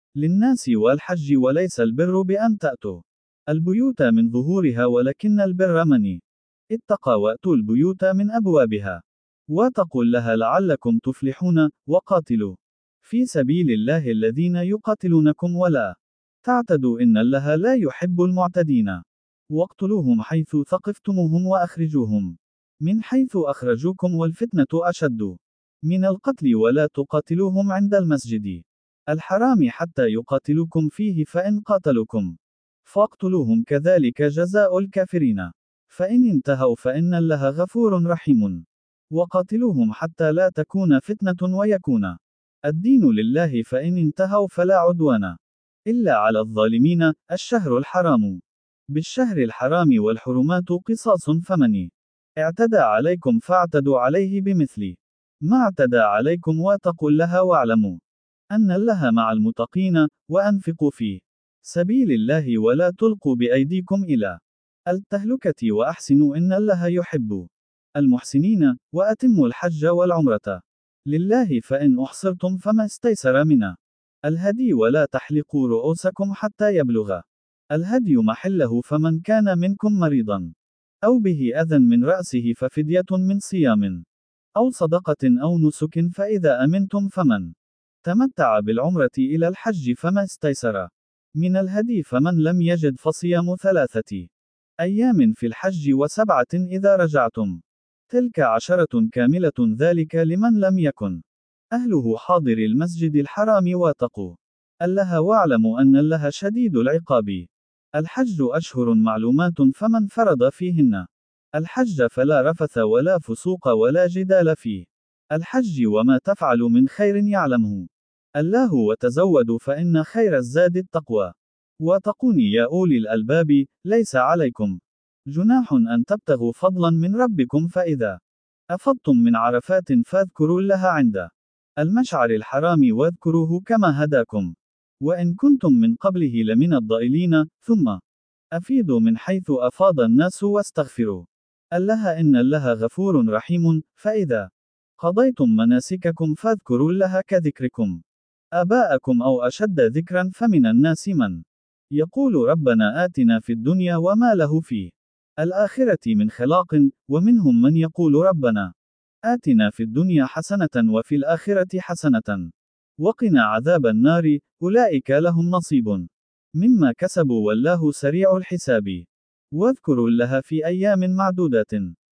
للناس والحج، وليس البر بأن تأتوا البيوت من ظهورها، ولكن البر من اتقى وأتوا البيوت من أبوابها واتقوا الله لعلكم تفلحون. وقاتلوا في سبيل الله الذين يقاتلونكم ولا تعتدوا، إن الله لا يحب المعتدين. واقتلوهم حيث ثقفتموهم وأخرجوهم من حيث أخرجوكم، والفتنة أشد من القتل، ولا تقاتلوهم عند المسجد الحرام حتى يقاتلوكم فيه، فإن قاتلوكم فاقتلوهم، كذلك جزاء الكافرين. فإن انتهوا فإن الله غفور رحيم. وقاتلوهم حتى لا تكون فتنة ويكون الدين لله، فإن انتهوا فلا عدوان إلا على الظالمين. الشهر الحرام بالشهر الحرام والحرمات قصاص، فمن اعتدى عليكم فاعتدوا عليه بمثل ما اعتدى عليكم، واتقوا الله واعلموا أن الله مع المتقين. وأنفقوا في سبيل الله ولا تلقوا بأيديكم إلى التهلكة وأحسنوا إن الله يحب المحسنين. وأتموا الحج والعمرة لله، فإن أحصرتم فما استيسر من الهدي، ولا تحلقوا رؤوسكم حتى يبلغ الهدي محله، فمن كان منكم مريضا أو به أذى من رأسه ففدية من صيام أو صدقة أو نسك، فإذا أمنتم فمن تمتع بالعمرة إلى الحج فما استيسر من الهدي، فمن لم يجد فصيام 3 أيام في الحج و7 إذا رجعتم. تلك 10 كاملة ذلك لمن لم يكن أهله حاضر المسجد الحرام واتقوا الله واعلموا أن الله شديد العقاب. الحج أشهر معلومات فمن فرض فيهن الحج فلا رفث ولا فسوق ولا جدال فيه. الحج وما تفعل من خير يعلمه الله وتزودوا فإن خير الزاد التقوى واتقوني يا أولي الألباب. ليس عليكم جناح أن تبتغوا فضلا من ربكم فإذا أفضتم من عرفات فاذكروا الله عند المشعر الحرام واذكروه كما هداكم وإن كنتم من قبله لمن الضائلين ثم أفيضوا من حيث أفاض الناس واستغفروا الله إن الله غفور رحيم. فإذا قضيتم مناسككم فاذكروا الله كذكركم آباءكم أو أشد ذكرا فمن الناس من يقول ربنا آتنا في الدنيا وما له في الآخرة من خلاق ومنهم من يقول ربنا آتنا في الدنيا حسنة وفي الآخرة حسنة وقنا عذاب النار. أولئك لهم نصيب مما كسبوا والله سريع الحساب. واذكروا الله في أيام معدودات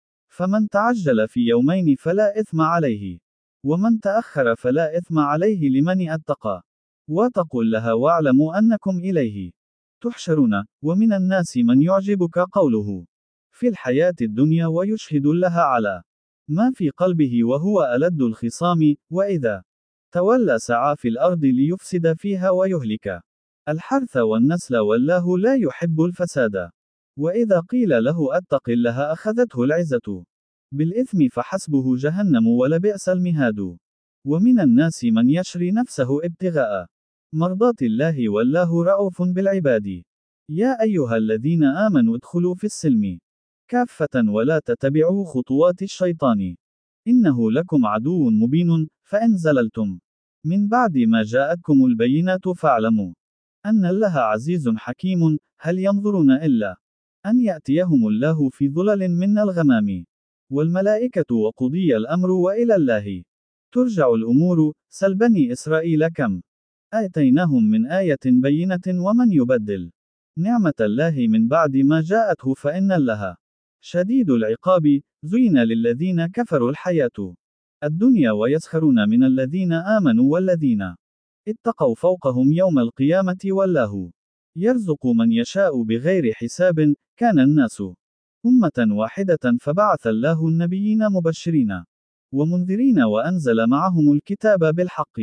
فمن تعجل في يومين فلا إثم عليه ومن تأخر فلا إثم عليه لمن اتقى واتقوا الله واعلموا أنكم إليه تحشرون. ومن الناس من يعجبك قوله في الحياة الدنيا ويشهد الله على ما في قلبه وهو ألد الخصام وإذا تولى سعى في الأرض ليفسد فيها ويهلك الحرث والنسل والله لا يحب الفساد. وإذا قيل له أتق الله أخذته العزة بالإثم فحسبه جهنم ولبئس المهاد. ومن الناس من يشري نفسه ابتغاء مرضات الله والله رؤوف بالعباد. يا أيها الذين آمنوا ادخلوا في السلم كافة ولا تتبعوا خطوات الشيطان إنه لكم عدو مبين. فإن زللتم من بعد ما جاءتكم البينات فاعلموا أن الله عزيز حكيم. هل ينظرون إلا أن يأتيهم الله في ظلل من الغمام والملائكة وقضي الأمر وإلى الله ترجع الأمور. سل بني إسرائيل كم آتيناهم من آية بينة ومن يبدل نعمة الله من بعد ما جاءته فإن الله شديد العقاب. زين للذين كفروا الحياة الدنيا ويسخرون من الذين آمنوا والذين اتقوا فوقهم يوم القيامة والله يرزق من يشاء بغير حساب. كان الناس أمة واحدة فبعث الله النبيين مبشرين ومنذرين وأنزل معهم الكتاب بالحق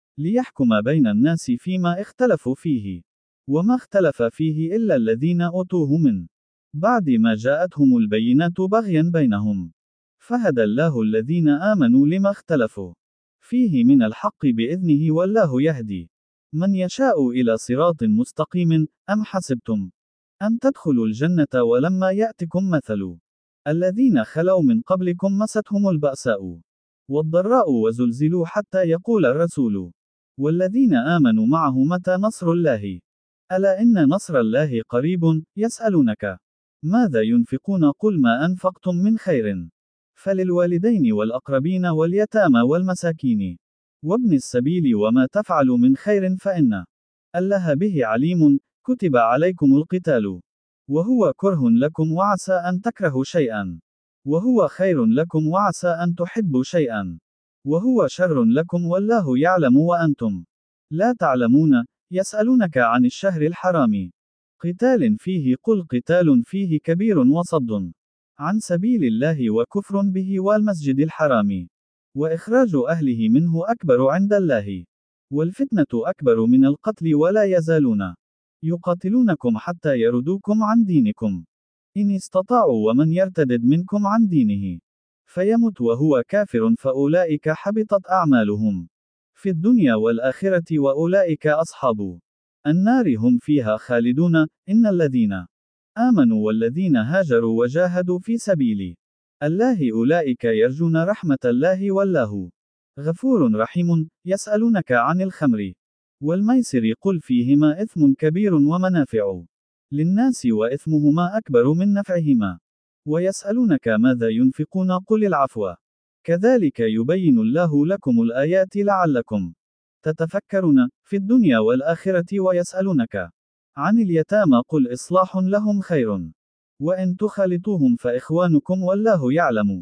ليحكم بين الناس فيما اختلفوا فيه وما اختلف فيه إلا الذين أوتوه من بعد ما جاءتهم البينات بغيا بينهم فهدى الله الذين آمنوا لما اختلفوا فيه من الحق بإذنه والله يهدي من يشاء إلى صراط مستقيم. أم حسبتم أن تدخلوا الجنة ولما يأتكم مثل الذين خلوا من قبلكم مستهم البأساء والضراء وزلزلوا حتى يقول الرسول والذين آمنوا معه متى نصر الله ألا إن نصر الله قريب. يسألونك ماذا ينفقون قل ما أنفقتم من خير فللوالدين والأقربين واليتامى والمساكين وابن السبيل وما تفعلوا من خير فإن الله به عليم. كتب عليكم القتال وهو كره لكم وعسى أن تكرهوا شيئا وهو خير لكم وعسى أن تحبوا شيئا وهو شر لكم والله يعلم وأنتم لا تعلمون. يسألونك عن الشهر الحرام قتال فيه قل قتال فيه كبير وصد عن سبيل الله وكفر به والمسجد الحرام وإخراج أهله منه أكبر عند الله والفتنة أكبر من القتل ولا يزالون يقاتلونكم حتى يردوكم عن دينكم إن استطاعوا ومن يرتدد منكم عن دينه فيمت وهو كافر فأولئك حبطت أعمالهم في الدنيا والآخرة وأولئك أصحاب النار هم فيها خالدون. إن الذين آمنوا والذين هاجروا وجاهدوا في سبيل الله أولئك يرجون رحمة الله والله غفور رحيم. يسألونك عن الخمر والميسر قل فيهما إثم كبير ومنافع للناس وإثمهما أكبر من نفعهما ويسألونك ماذا ينفقون قل العفو كذلك يبين الله لكم الآيات لعلكم تتفكرون في الدنيا والآخرة. ويسألونك عن اليتامى قل إصلاح لهم خير وإن تخالطوهم فإخوانكم والله يعلم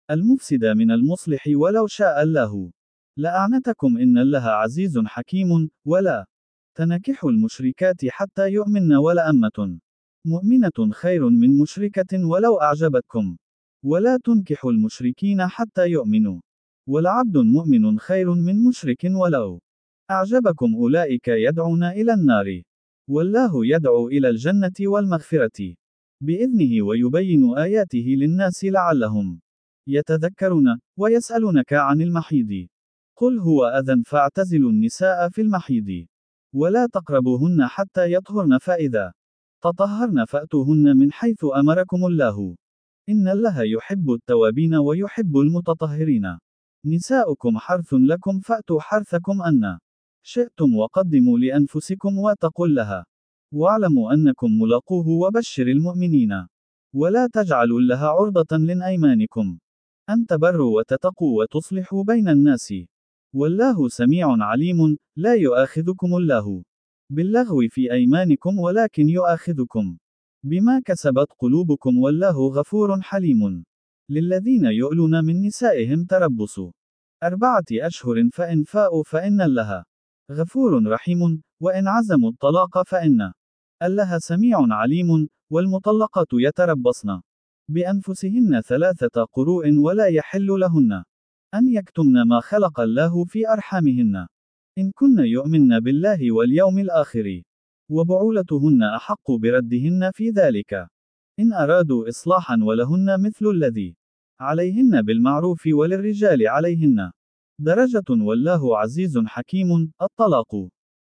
المفسد من المصلح ولو شاء الله لأعنتكم إن الله عزيز حكيم. ولا تنكحوا المشركات حتى يؤمن ولأمة مؤمنة خير من مشركة ولو أعجبتكم. ولا تنكحوا المشركين حتى يؤمنوا. ولعبد مؤمن خير من مشرك ولو أعجبكم. أولئك يدعون إلى النار والله يدعو إلى الجنة والمغفرة بإذنه ويبين آياته للناس لعلهم يتذكرون. ويسألونك عن المحيض قل هو أذى فاعتزلوا النساء في المحيض ولا تقربوهن حتى يطهرن فإذا تطهرن فأتوهن من حيث أمركم الله إن الله يحب التوابين ويحب المتطهرين. نساؤكم حرث لكم فأتوا حرثكم أن شئتم وقدموا لأنفسكم واتقوا الله واعلموا أنكم ملاقوه وبشر المؤمنين. ولا تجعلوا الله عرضة لأيمانكم أن تبروا وتتقوا وتصلحوا بين الناس والله سميع عليم. لا يؤاخذكم الله باللغو في أيمانكم ولكن يؤاخذكم بما كسبت قلوبكم والله غفور حليم. للذين يؤلون من نسائهم تربص 4 أشهر فإن فاءوا فإن الله غفور رحيم. وإن عزموا الطلاق فإن الله سميع عليم. والمطلقات يتربصن بأنفسهن 3 قروء ولا يحل لهن أن يكتمن ما خلق الله في أرحامهن إن كن يؤمن بالله واليوم الآخر وبعولتهن أحق بردهن في ذلك إن أرادوا إصلاحا ولهن مثل الذي عليهن بالمعروف وللرجال عليهن درجة والله عزيز حكيم. الطلاق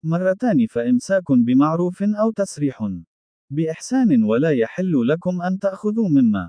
2 فإمساك بمعروف أو تسريح بإحسان ولا يحل لكم أن تأخذوا مما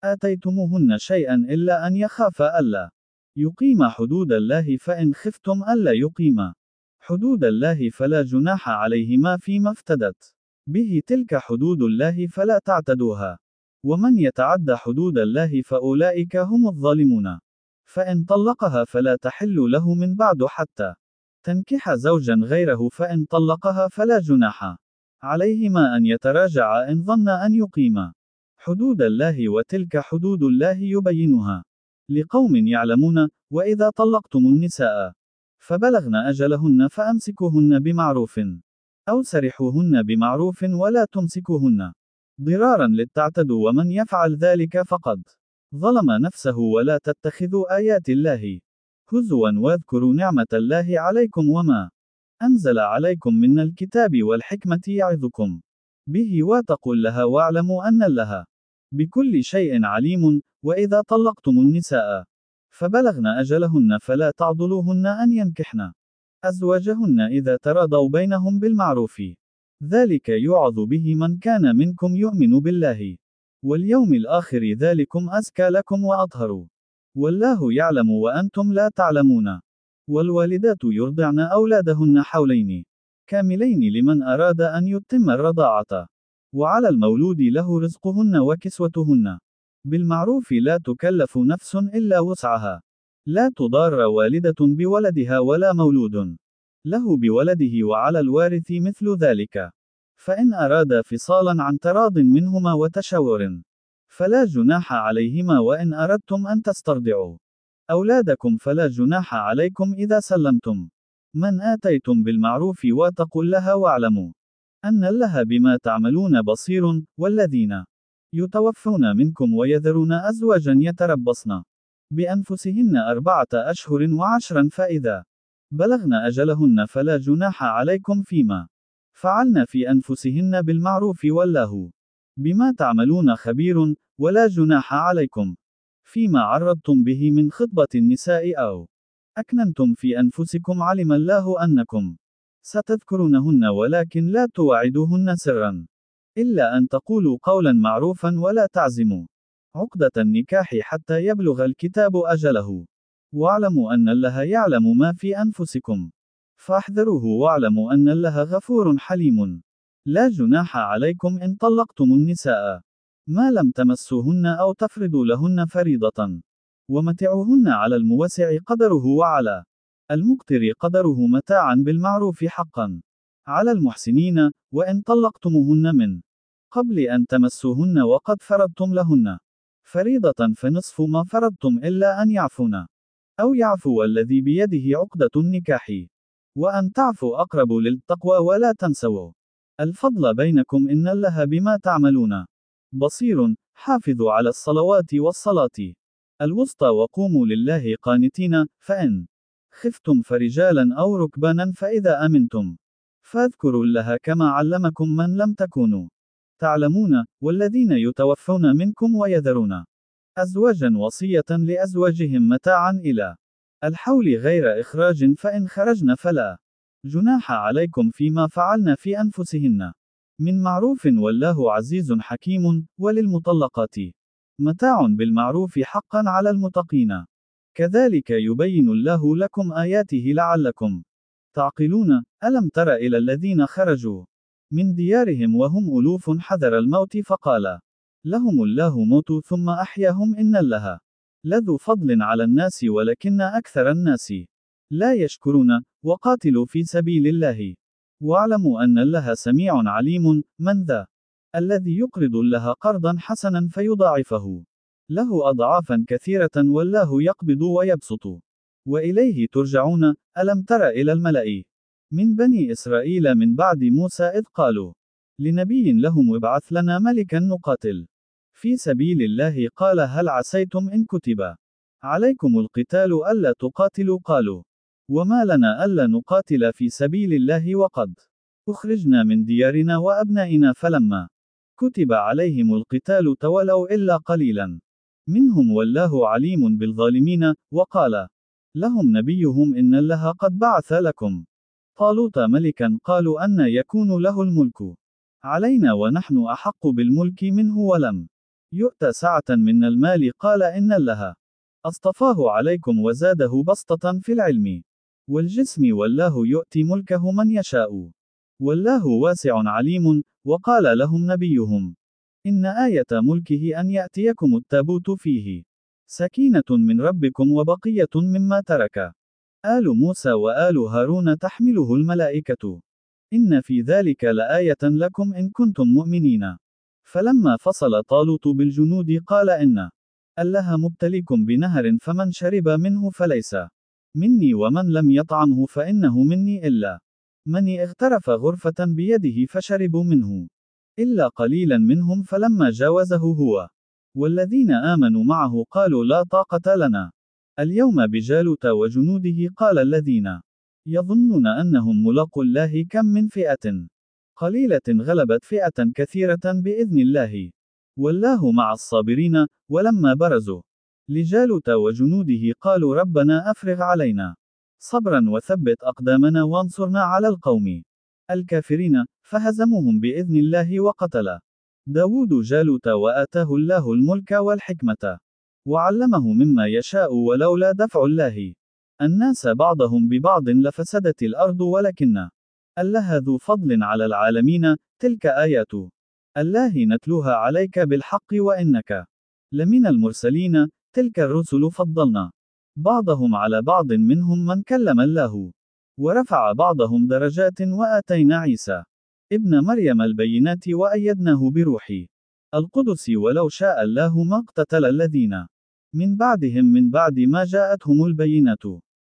آتيتموهن شيئا إلا أن يخافا ألا يقيما حدود الله فإن خفتم ألا يقيما حدود الله فلا جناح عليهما فيما افتدت به تلك حدود الله فلا تعتدوها ومن يتعد حدود الله فأولئك هم الظالمون. فإن طلقها فلا تحل له من بعد حتى تنكح زوجا غيره فإن طلقها فلا جناح عليهما أن يتراجعا إن ظنا أن يقيما حدود الله وتلك حدود الله يبينها لقوم يعلمون. وإذا طلقتم النساء فبلغن أجلهن فأمسكوهن بمعروف أو سرحوهن بمعروف ولا تمسكوهن ضرارا لتعتدوا ومن يفعل ذلك فقد ظلم نفسه. ولا تتخذوا آيات الله هزوا واذكروا نعمة الله عليكم وما أنزل عليكم من الكتاب والحكمة يعظكم به واتقوا الله واعلموا أن الله بكل شيء عليم. وإذا طلقتم النساء فبلغن أجلهن فلا تعضلوهن أن ينكحن أزواجهن إذا تراضوا بينهم بالمعروف ذلك يوعظ به من كان منكم يؤمن بالله واليوم الآخر ذلكم أزكى لكم وأطهر والله يعلم وأنتم لا تعلمون. والوالدات يرضعن أولادهن حولين كاملين لمن أراد أن يتم الرضاعة وعلى المولود له رزقهن وكسوتهن بالمعروف لا تكلف نفس إلا وسعها لا تضار والدة بولدها ولا مولود له بولده وعلى الوارث مثل ذلك فإن أرادا فصالا عن تراض منهما وتشاور فلا جناح عليهما. وإن أردتم أن تسترضعوا أولادكم فلا جناح عليكم إذا سلمتم من آتيتم بالمعروف واتقوا الله واعلموا أن الله بما تعملون بصير. والذين يتوفون منكم ويذرون أزواجا يتربصن بأنفسهن 4 أشهر و10 فإذا بلغن أجلهن فلا جناح عليكم فيما فعلن في أنفسهن بالمعروف والله بما تعملون خبير. ولا جناح عليكم فيما عرضتم به من خطبة النساء أو أكننتم في أنفسكم علم الله أنكم ستذكرونهن ولكن لا توعدوهن سرا إلا أن تقولوا قولا معروفا ولا تعزموا عقدة النكاح حتى يبلغ الكتاب أجله واعلموا أن الله يعلم ما في أنفسكم فاحذروه واعلموا أن الله غفور حليم. لا جناح عليكم إن طلقتم النساء ما لم تمسوهن أو تفرضوا لهن فريضة ومتعوهن على الموسع قدره وعلى المقتر قدره متاعا بالمعروف حقا على المحسنين. وإن طلقتموهن من قبل أن تمسوهن وقد فرضتم لهن فريضة فنصف ما فرضتم إلا أن يعفون، أو يعفو الذي بيده عقدة النكاح، وأن تعفوا أقرب للتقوى ولا تنسوا الفضل بينكم إن الله بما تعملون بصير. حافظوا على الصلوات والصلاة الوسطى وقوموا لله قانتين، فإن خفتم فرجالا أو ركبانا فإذا أمنتم فاذكروا الله كما علمكم من لم تكونوا تعلمون. والذين يتوفون منكم ويذرون أزواجا وصية لأزواجهم متاعا إلى الحول غير إخراج، فإن خرجن فلا جناح عليكم فيما فعلن في أنفسهن من معروف والله عزيز حكيم. وللمطلقات متاع بالمعروف حقا على المتقين، كذلك يبين الله لكم آياته لعلكم تعقلون. ألم تر إلى الذين خرجوا من ديارهم وهم ألوف حذر الموت فقال لهم الله موتوا ثم أحياهم إن الله لذو فضل على الناس ولكن أكثر الناس لا يشكرون. وقاتلوا في سبيل الله واعلموا أن الله سميع عليم. من ذا الذي يقرض الله قرضا حسنا فيضاعفه له أضعافا كثيرة والله يقبض ويبسط وإليه ترجعون. ألم تر إلى الملأ من بني إسرائيل من بعد موسى إذ قالوا لنبي لهم ابعث لنا ملكا نقاتل في سبيل الله قال هل عسيتم إن كتب عليكم القتال ألا تقاتلوا قالوا وما لنا ألا نقاتل في سبيل الله وقد أخرجنا من ديارنا وأبنائنا فلما كتب عليهم القتال تولوا إلا قليلا منهم والله عليم بالظالمين. وقال لهم نبيهم إن الله قد بعث لكم طالوت ملكا قالوا أن يكون له الملك علينا ونحن أحق بالملك منه ولم يؤت سعة من المال قال إن الله أصطفاه عليكم وزاده بسطة في العلم والجسم والله يؤتي ملكه من يشاء والله واسع عليم. وقال لهم نبيهم إن آية ملكه أن يأتيكم التابوت فيه سكينة من ربكم وبقية مما ترك آل موسى وآل هارون تحمله الملائكة إن في ذلك لآية لكم إن كنتم مؤمنين. فلما فصل طالوت بالجنود قال إن الله مبتليكم بنهر فمن شرب منه فليس مني ومن لم يطعمه فإنه مني إلا من اغترف غرفة بيده فشربوا منه إلا قليلا منهم. فلما جاوزه هو والذين آمنوا معه قالوا لا طاقة لنا اليوم بجالوت وجنوده قال الذين يظنون أنهم ملاقو الله كم من فئة قليلة غلبت فئة كثيرة بإذن الله والله مع الصابرين. ولما برزوا لجالوت وجنوده قالوا ربنا أفرغ علينا صبرا وثبت أقدامنا وانصرنا على القوم الكافرين. فهزموهم بإذن الله وقتل داود جالوت وآتاه الله الملك والحكمة وعلمه مما يشاء ولولا دفع الله الناس بعضهم ببعض لفسدت الأرض ولكن الله ذو فضل على العالمين. تلك آيات الله نتلوها عليك بالحق وإنك لمن المرسلين. تلك الرسل فضلنا بعضهم على بعض منهم من كلم الله ورفع بعضهم درجات وآتينا عيسى ابن مريم البينات وأيدناه بروح القدس ولو شاء الله ما اقتتل الذين من بعدهم من بعد ما جاءتهم البينات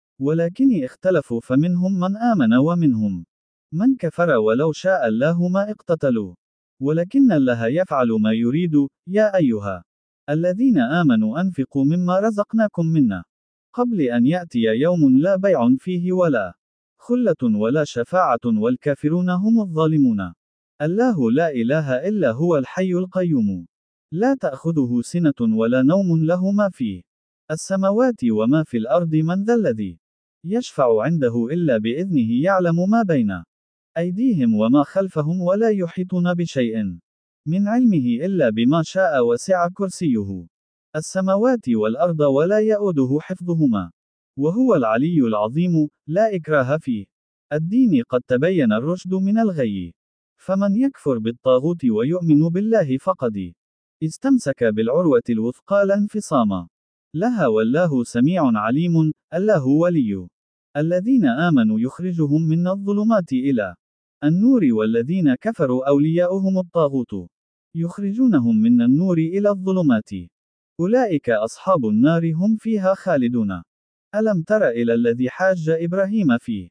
ولكن اختلفوا فمنهم من آمن ومنهم من كفر ولو شاء الله ما اقتتلوا ولكن الله يفعل ما يريد. يا أيها الذين آمنوا أنفقوا مما رزقناكم منا قبل أن يأتي يوم لا بيع فيه ولا خلة ولا شفاعة والكافرون هم الظالمون. الله لا إله إلا هو الحي القيوم لا تأخذه سنة ولا نوم له ما في السماوات وما في الأرض من ذا الذي يشفع عنده إلا بإذنه يعلم ما بين أيديهم وما خلفهم ولا يحيطون بشيء من علمه إلا بما شاء وسع كرسيه السماوات والأرض ولا يؤوده حفظهما وهو العلي العظيم. لا إكراه فيه الدين قد تبين الرشد من الغي فمن يكفر بالطاغوت ويؤمن بالله فقد استمسك بالعروة الوثقى لا انفصام لها والله سميع عليم. الله ولي الذين آمنوا يخرجهم من الظلمات إلى النور والذين كفروا أولياؤهم الطاغوت يخرجونهم من النور إلى الظلمات أولئك أصحاب النار هم فيها خالدون. ألم تر إلى الذي حاج إبراهيم فيه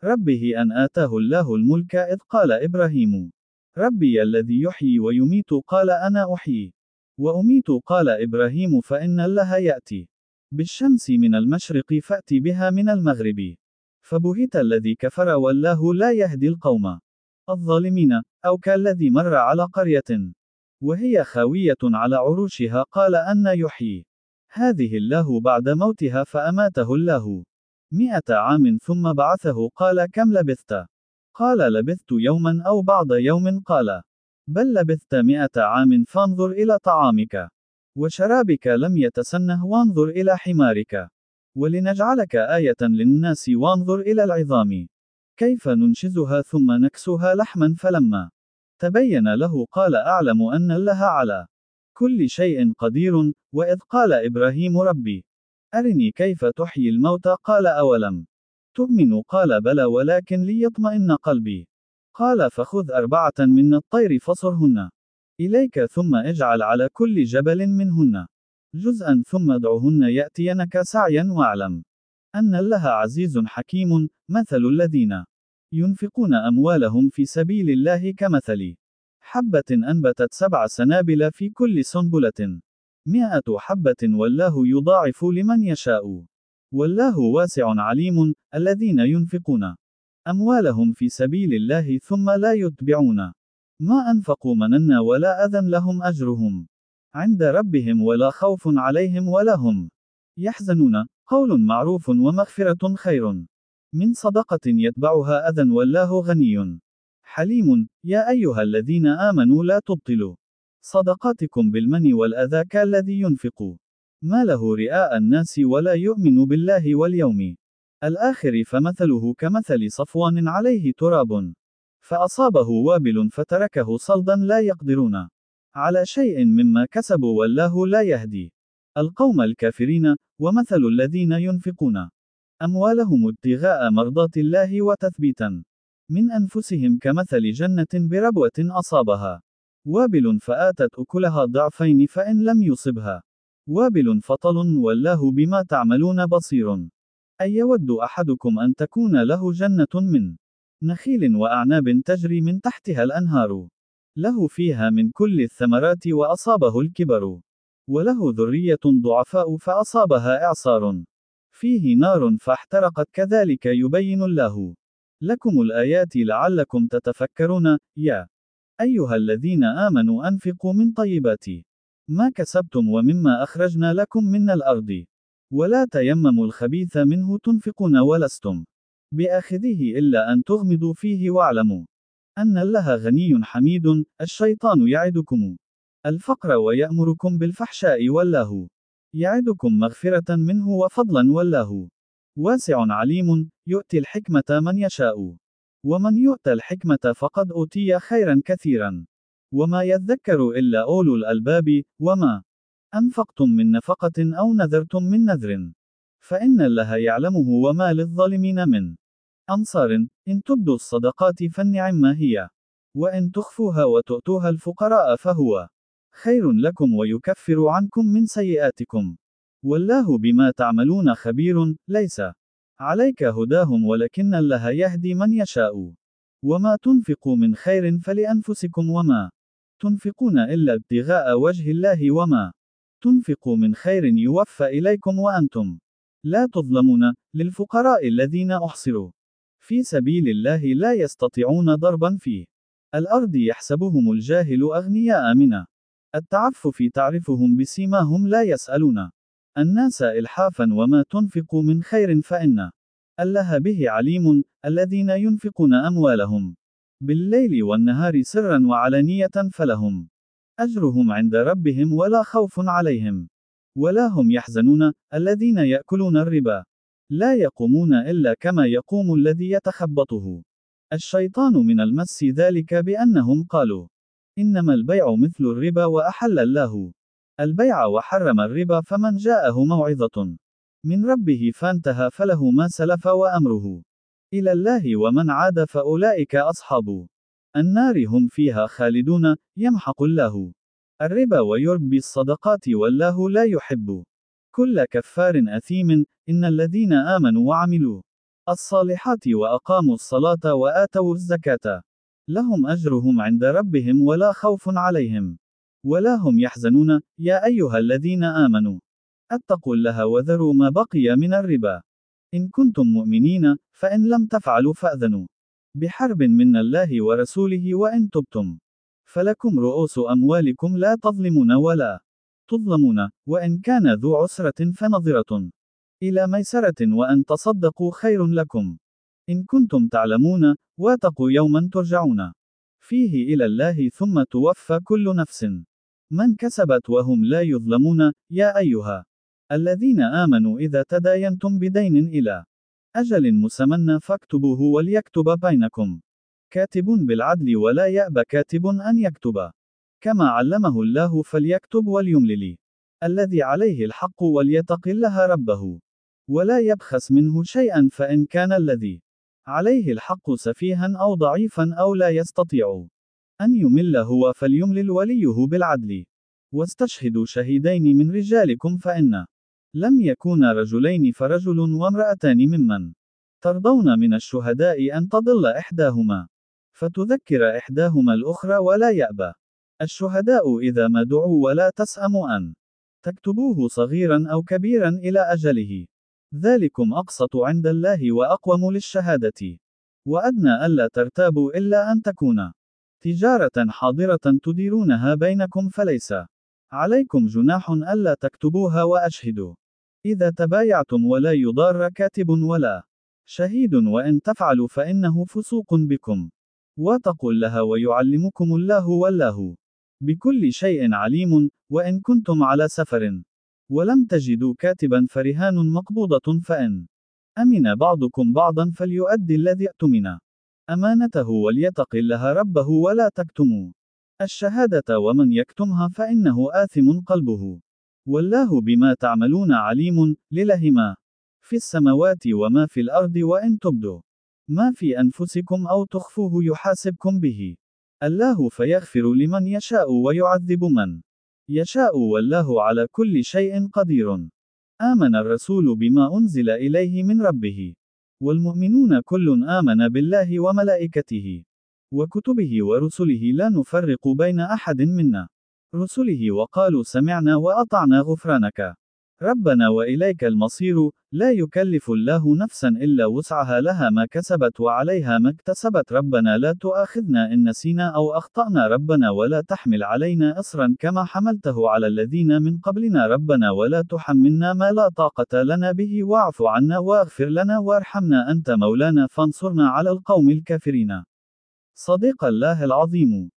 ربه أن آتاه الله الملك إذ قال إبراهيم ربي الذي يحيي ويميت قال أنا أحيي وأميت قال إبراهيم فإن الله يأتي بالشمس من المشرق فأت بها من المغرب فبهت الذي كفر والله لا يهدي القوم الظالمين. أو كالذي مر على قرية وهي خاوية على عروشها قال أن يحيي هذه الله بعد موتها فأماته الله 100 عام ثم بعثه قال كم لبثت؟ قال لبثت يوما أو بعض يوم قال بل لبثت 100 عام فانظر إلى طعامك وشرابك لم يتسنه وانظر إلى حمارك ولنجعلك آية للناس وانظر إلى العظام كيف ننشزها ثم نكسوها لحما فلما تبين له قال أعلم أن الله على كل شيء قدير. وإذ قال إبراهيم ربي أرني كيف تحيي الموتى قال أولم تؤمن قال بلى ولكن ليطمئن قلبي قال فخذ 4 من الطير فصرهن إليك ثم اجعل على كل جبل منهن جزءا ثم ادعهن يأتينك سعيا واعلم أن الله عزيز حكيم. مثل الذين ينفقون أموالهم في سبيل الله كمثل حبة أنبتت 7 سنابل في كل سنبلة 100 حبة والله يضاعف لمن يشاء والله واسع عليم. الذين ينفقون أموالهم في سبيل الله ثم لا يتبعون ما أنفقوا منا ولا أذى لهم أجرهم عند ربهم ولا خوف عليهم ولا هم يحزنون. قول معروف ومغفرة خير من صدقة يتبعها أذى والله غني حليم. يا أيها الذين آمنوا لا تبطلوا صدقاتكم بالمن والأذى كالذي ينفق ماله رئاء الناس ولا يؤمن بالله واليوم الآخر فمثله كمثل صفوان عليه تراب فأصابه وابل فتركه صلدا لا يقدرون على شيء مما كسبوا والله لا يهدي القوم الكافرين. ومثل الذين ينفقون أموالهم ابتغاء مرضات الله وتثبيتا من أنفسهم كمثل جنة بربوة أصابها وابل فآتت أكلها ضعفين فإن لم يصبها وابل فطل والله بما تعملون بصير. أي يود أحدكم أن تكون له جنة من نخيل وأعناب تجري من تحتها الأنهار له فيها من كل الثمرات وأصابه الكبر وله ذرية ضعفاء فأصابها إعصار فيه نار فاحترقت كذلك يبين الله لكم الآيات لعلكم تتفكرون. يا أيها الذين آمنوا أنفقوا من طيبات ما كسبتم ومما أخرجنا لكم من الأرض ولا تيمموا الخبيث منه تنفقون ولستم بآخذه إلا أن تغمضوا فيه واعلموا أن الله غني حميد. الشيطان يعدكم الفقر ويأمركم بالفحشاء والله يعدكم مغفرة منه وفضلا والله واسع عليم. يؤتي الحكمة من يشاء ومن يؤت الحكمة فقد أوتي خيرا كثيرا وما يذكر إلا أولو الألباب. وما أنفقتم من نفقة أو نذرتم من نذر فإن الله يعلمه وما للظالمين من أنصار. إن تبدوا الصدقات فالنعما هي وإن تخفوها وتؤتوها الفقراء فهو خير لكم ويكفر عنكم من سيئاتكم والله بما تعملون خبير. ليس عليك هداهم ولكن الله يهدي من يشاء وما تنفقوا من خير فلأنفسكم وما تنفقون إلا ابتغاء وجه الله وما تنفقوا من خير يوفى إليكم وأنتم لا تظلمون. للفقراء الذين أحصروا في سبيل الله لا يستطيعون ضربا في الأرض يحسبهم الجاهل أغنياء من التعفف تعرفهم بسيماهم لا يسألون الناس إلحافا وما تنفقوا من خير فإن الله به عليم. الذين ينفقون أموالهم بالليل والنهار سرا وعلانية فلهم أجرهم عند ربهم ولا خوف عليهم ولا هم يحزنون. الذين يأكلون الربا لا يقومون إلا كما يقوم الذي يتخبطه الشيطان من المس ذلك بأنهم قالوا إنما البيع مثل الربا وأحل الله البيع وحرم الربا فمن جاءه موعظة من ربه فانتهى فله ما سلف وأمره إلى الله ومن عاد فأولئك أصحاب النار هم فيها خالدون. يمحق الله الربا ويربي الصدقات والله لا يحب كل كفار أثيم. إن الذين آمنوا وعملوا الصالحات وأقاموا الصلاة وآتوا الزكاة لهم أجرهم عند ربهم ولا خوف عليهم ولا هم يحزنون. يا أيها الذين آمنوا اتقوا الله وذروا ما بقي من الربا إن كنتم مؤمنين، فإن لم تفعلوا فأذنوا بحرب من الله ورسوله وإن تبتم فلكم رؤوس أموالكم لا تظلمون ولا تظلمون، وإن كان ذو عسرة فنظرة إلى ميسرة وأن تصدقوا خير لكم إن كنتم تعلمون. واتقوا يوما ترجعون فيه إلى الله ثم توفى كل نفس من كسبت وهم لا يظلمون. يا أيها الذين آمنوا إذا تداينتم بدين إلى أجل مسمى فاكتبوه وليكتب بينكم كاتب بالعدل ولا يأبى كاتب أن يكتب كما علمه الله فليكتب وليملل الذي عليه الحق وليتق الله ربه ولا يبخس منه شيئا فإن كان الذي عليه الحق سفيها أو ضعيفا أو لا يستطيع أن يمل هو فليملل وليه بالعدل واستشهدوا شهيدين من رجالكم فإن لم يكونا رجلين فرجل وامرأتان ممن ترضون من الشهداء أن تضل إحداهما فتذكر إحداهما الأخرى ولا يأبى الشهداء إذا ما دعوا ولا تسأموا أن تكتبوه صغيرا أو كبيرا إلى أجله ذلكم أقسط عند الله وأقوم للشهادة وأدنى ألا ترتابوا إلا أن تكون تجارة حاضرة تديرونها بينكم فليس عليكم جناح ألا تكتبوها وأشهدوا إذا تبايعتم ولا يضار كاتب ولا شهيد وإن تفعلوا فإنه فسوق بكم واتقوا الله ويعلمكم الله والله بكل شيء عليم. وإن كنتم على سفر ولم تجدوا كاتبا فرهان مقبوضة فإن أمن بعضكم بعضا فليؤدي الذي اؤتمن أمانته وليتق الله ربه ولا تكتموا الشهادة ومن يكتمها فإنه آثم قلبه والله بما تعملون عليم. لله ما في السماوات وما في الأرض وإن تبدوا ما في أنفسكم أو تخفوه يحاسبكم به الله فيغفر لمن يشاء ويعذب من يشاء والله على كل شيء قدير. آمن الرسول بما أنزل إليه من ربه والمؤمنون كل آمن بالله وملائكته وكتبه ورسله لا نفرق بين أحد منا رسله وقالوا سمعنا وأطعنا غفرانك ربنا وإليك المصير. لا يكلف الله نفسا إلا وسعها لها ما كسبت وعليها ما اكتسبت ربنا لا تؤاخذنا إن نسينا أو أخطأنا ربنا ولا تحمل علينا إصرا كما حملته على الذين من قبلنا ربنا ولا تحملنا ما لا طاقة لنا به واعف عنا واغفر لنا وارحمنا أنت مولانا فانصرنا على القوم الكافرين. صدق الله العظيم.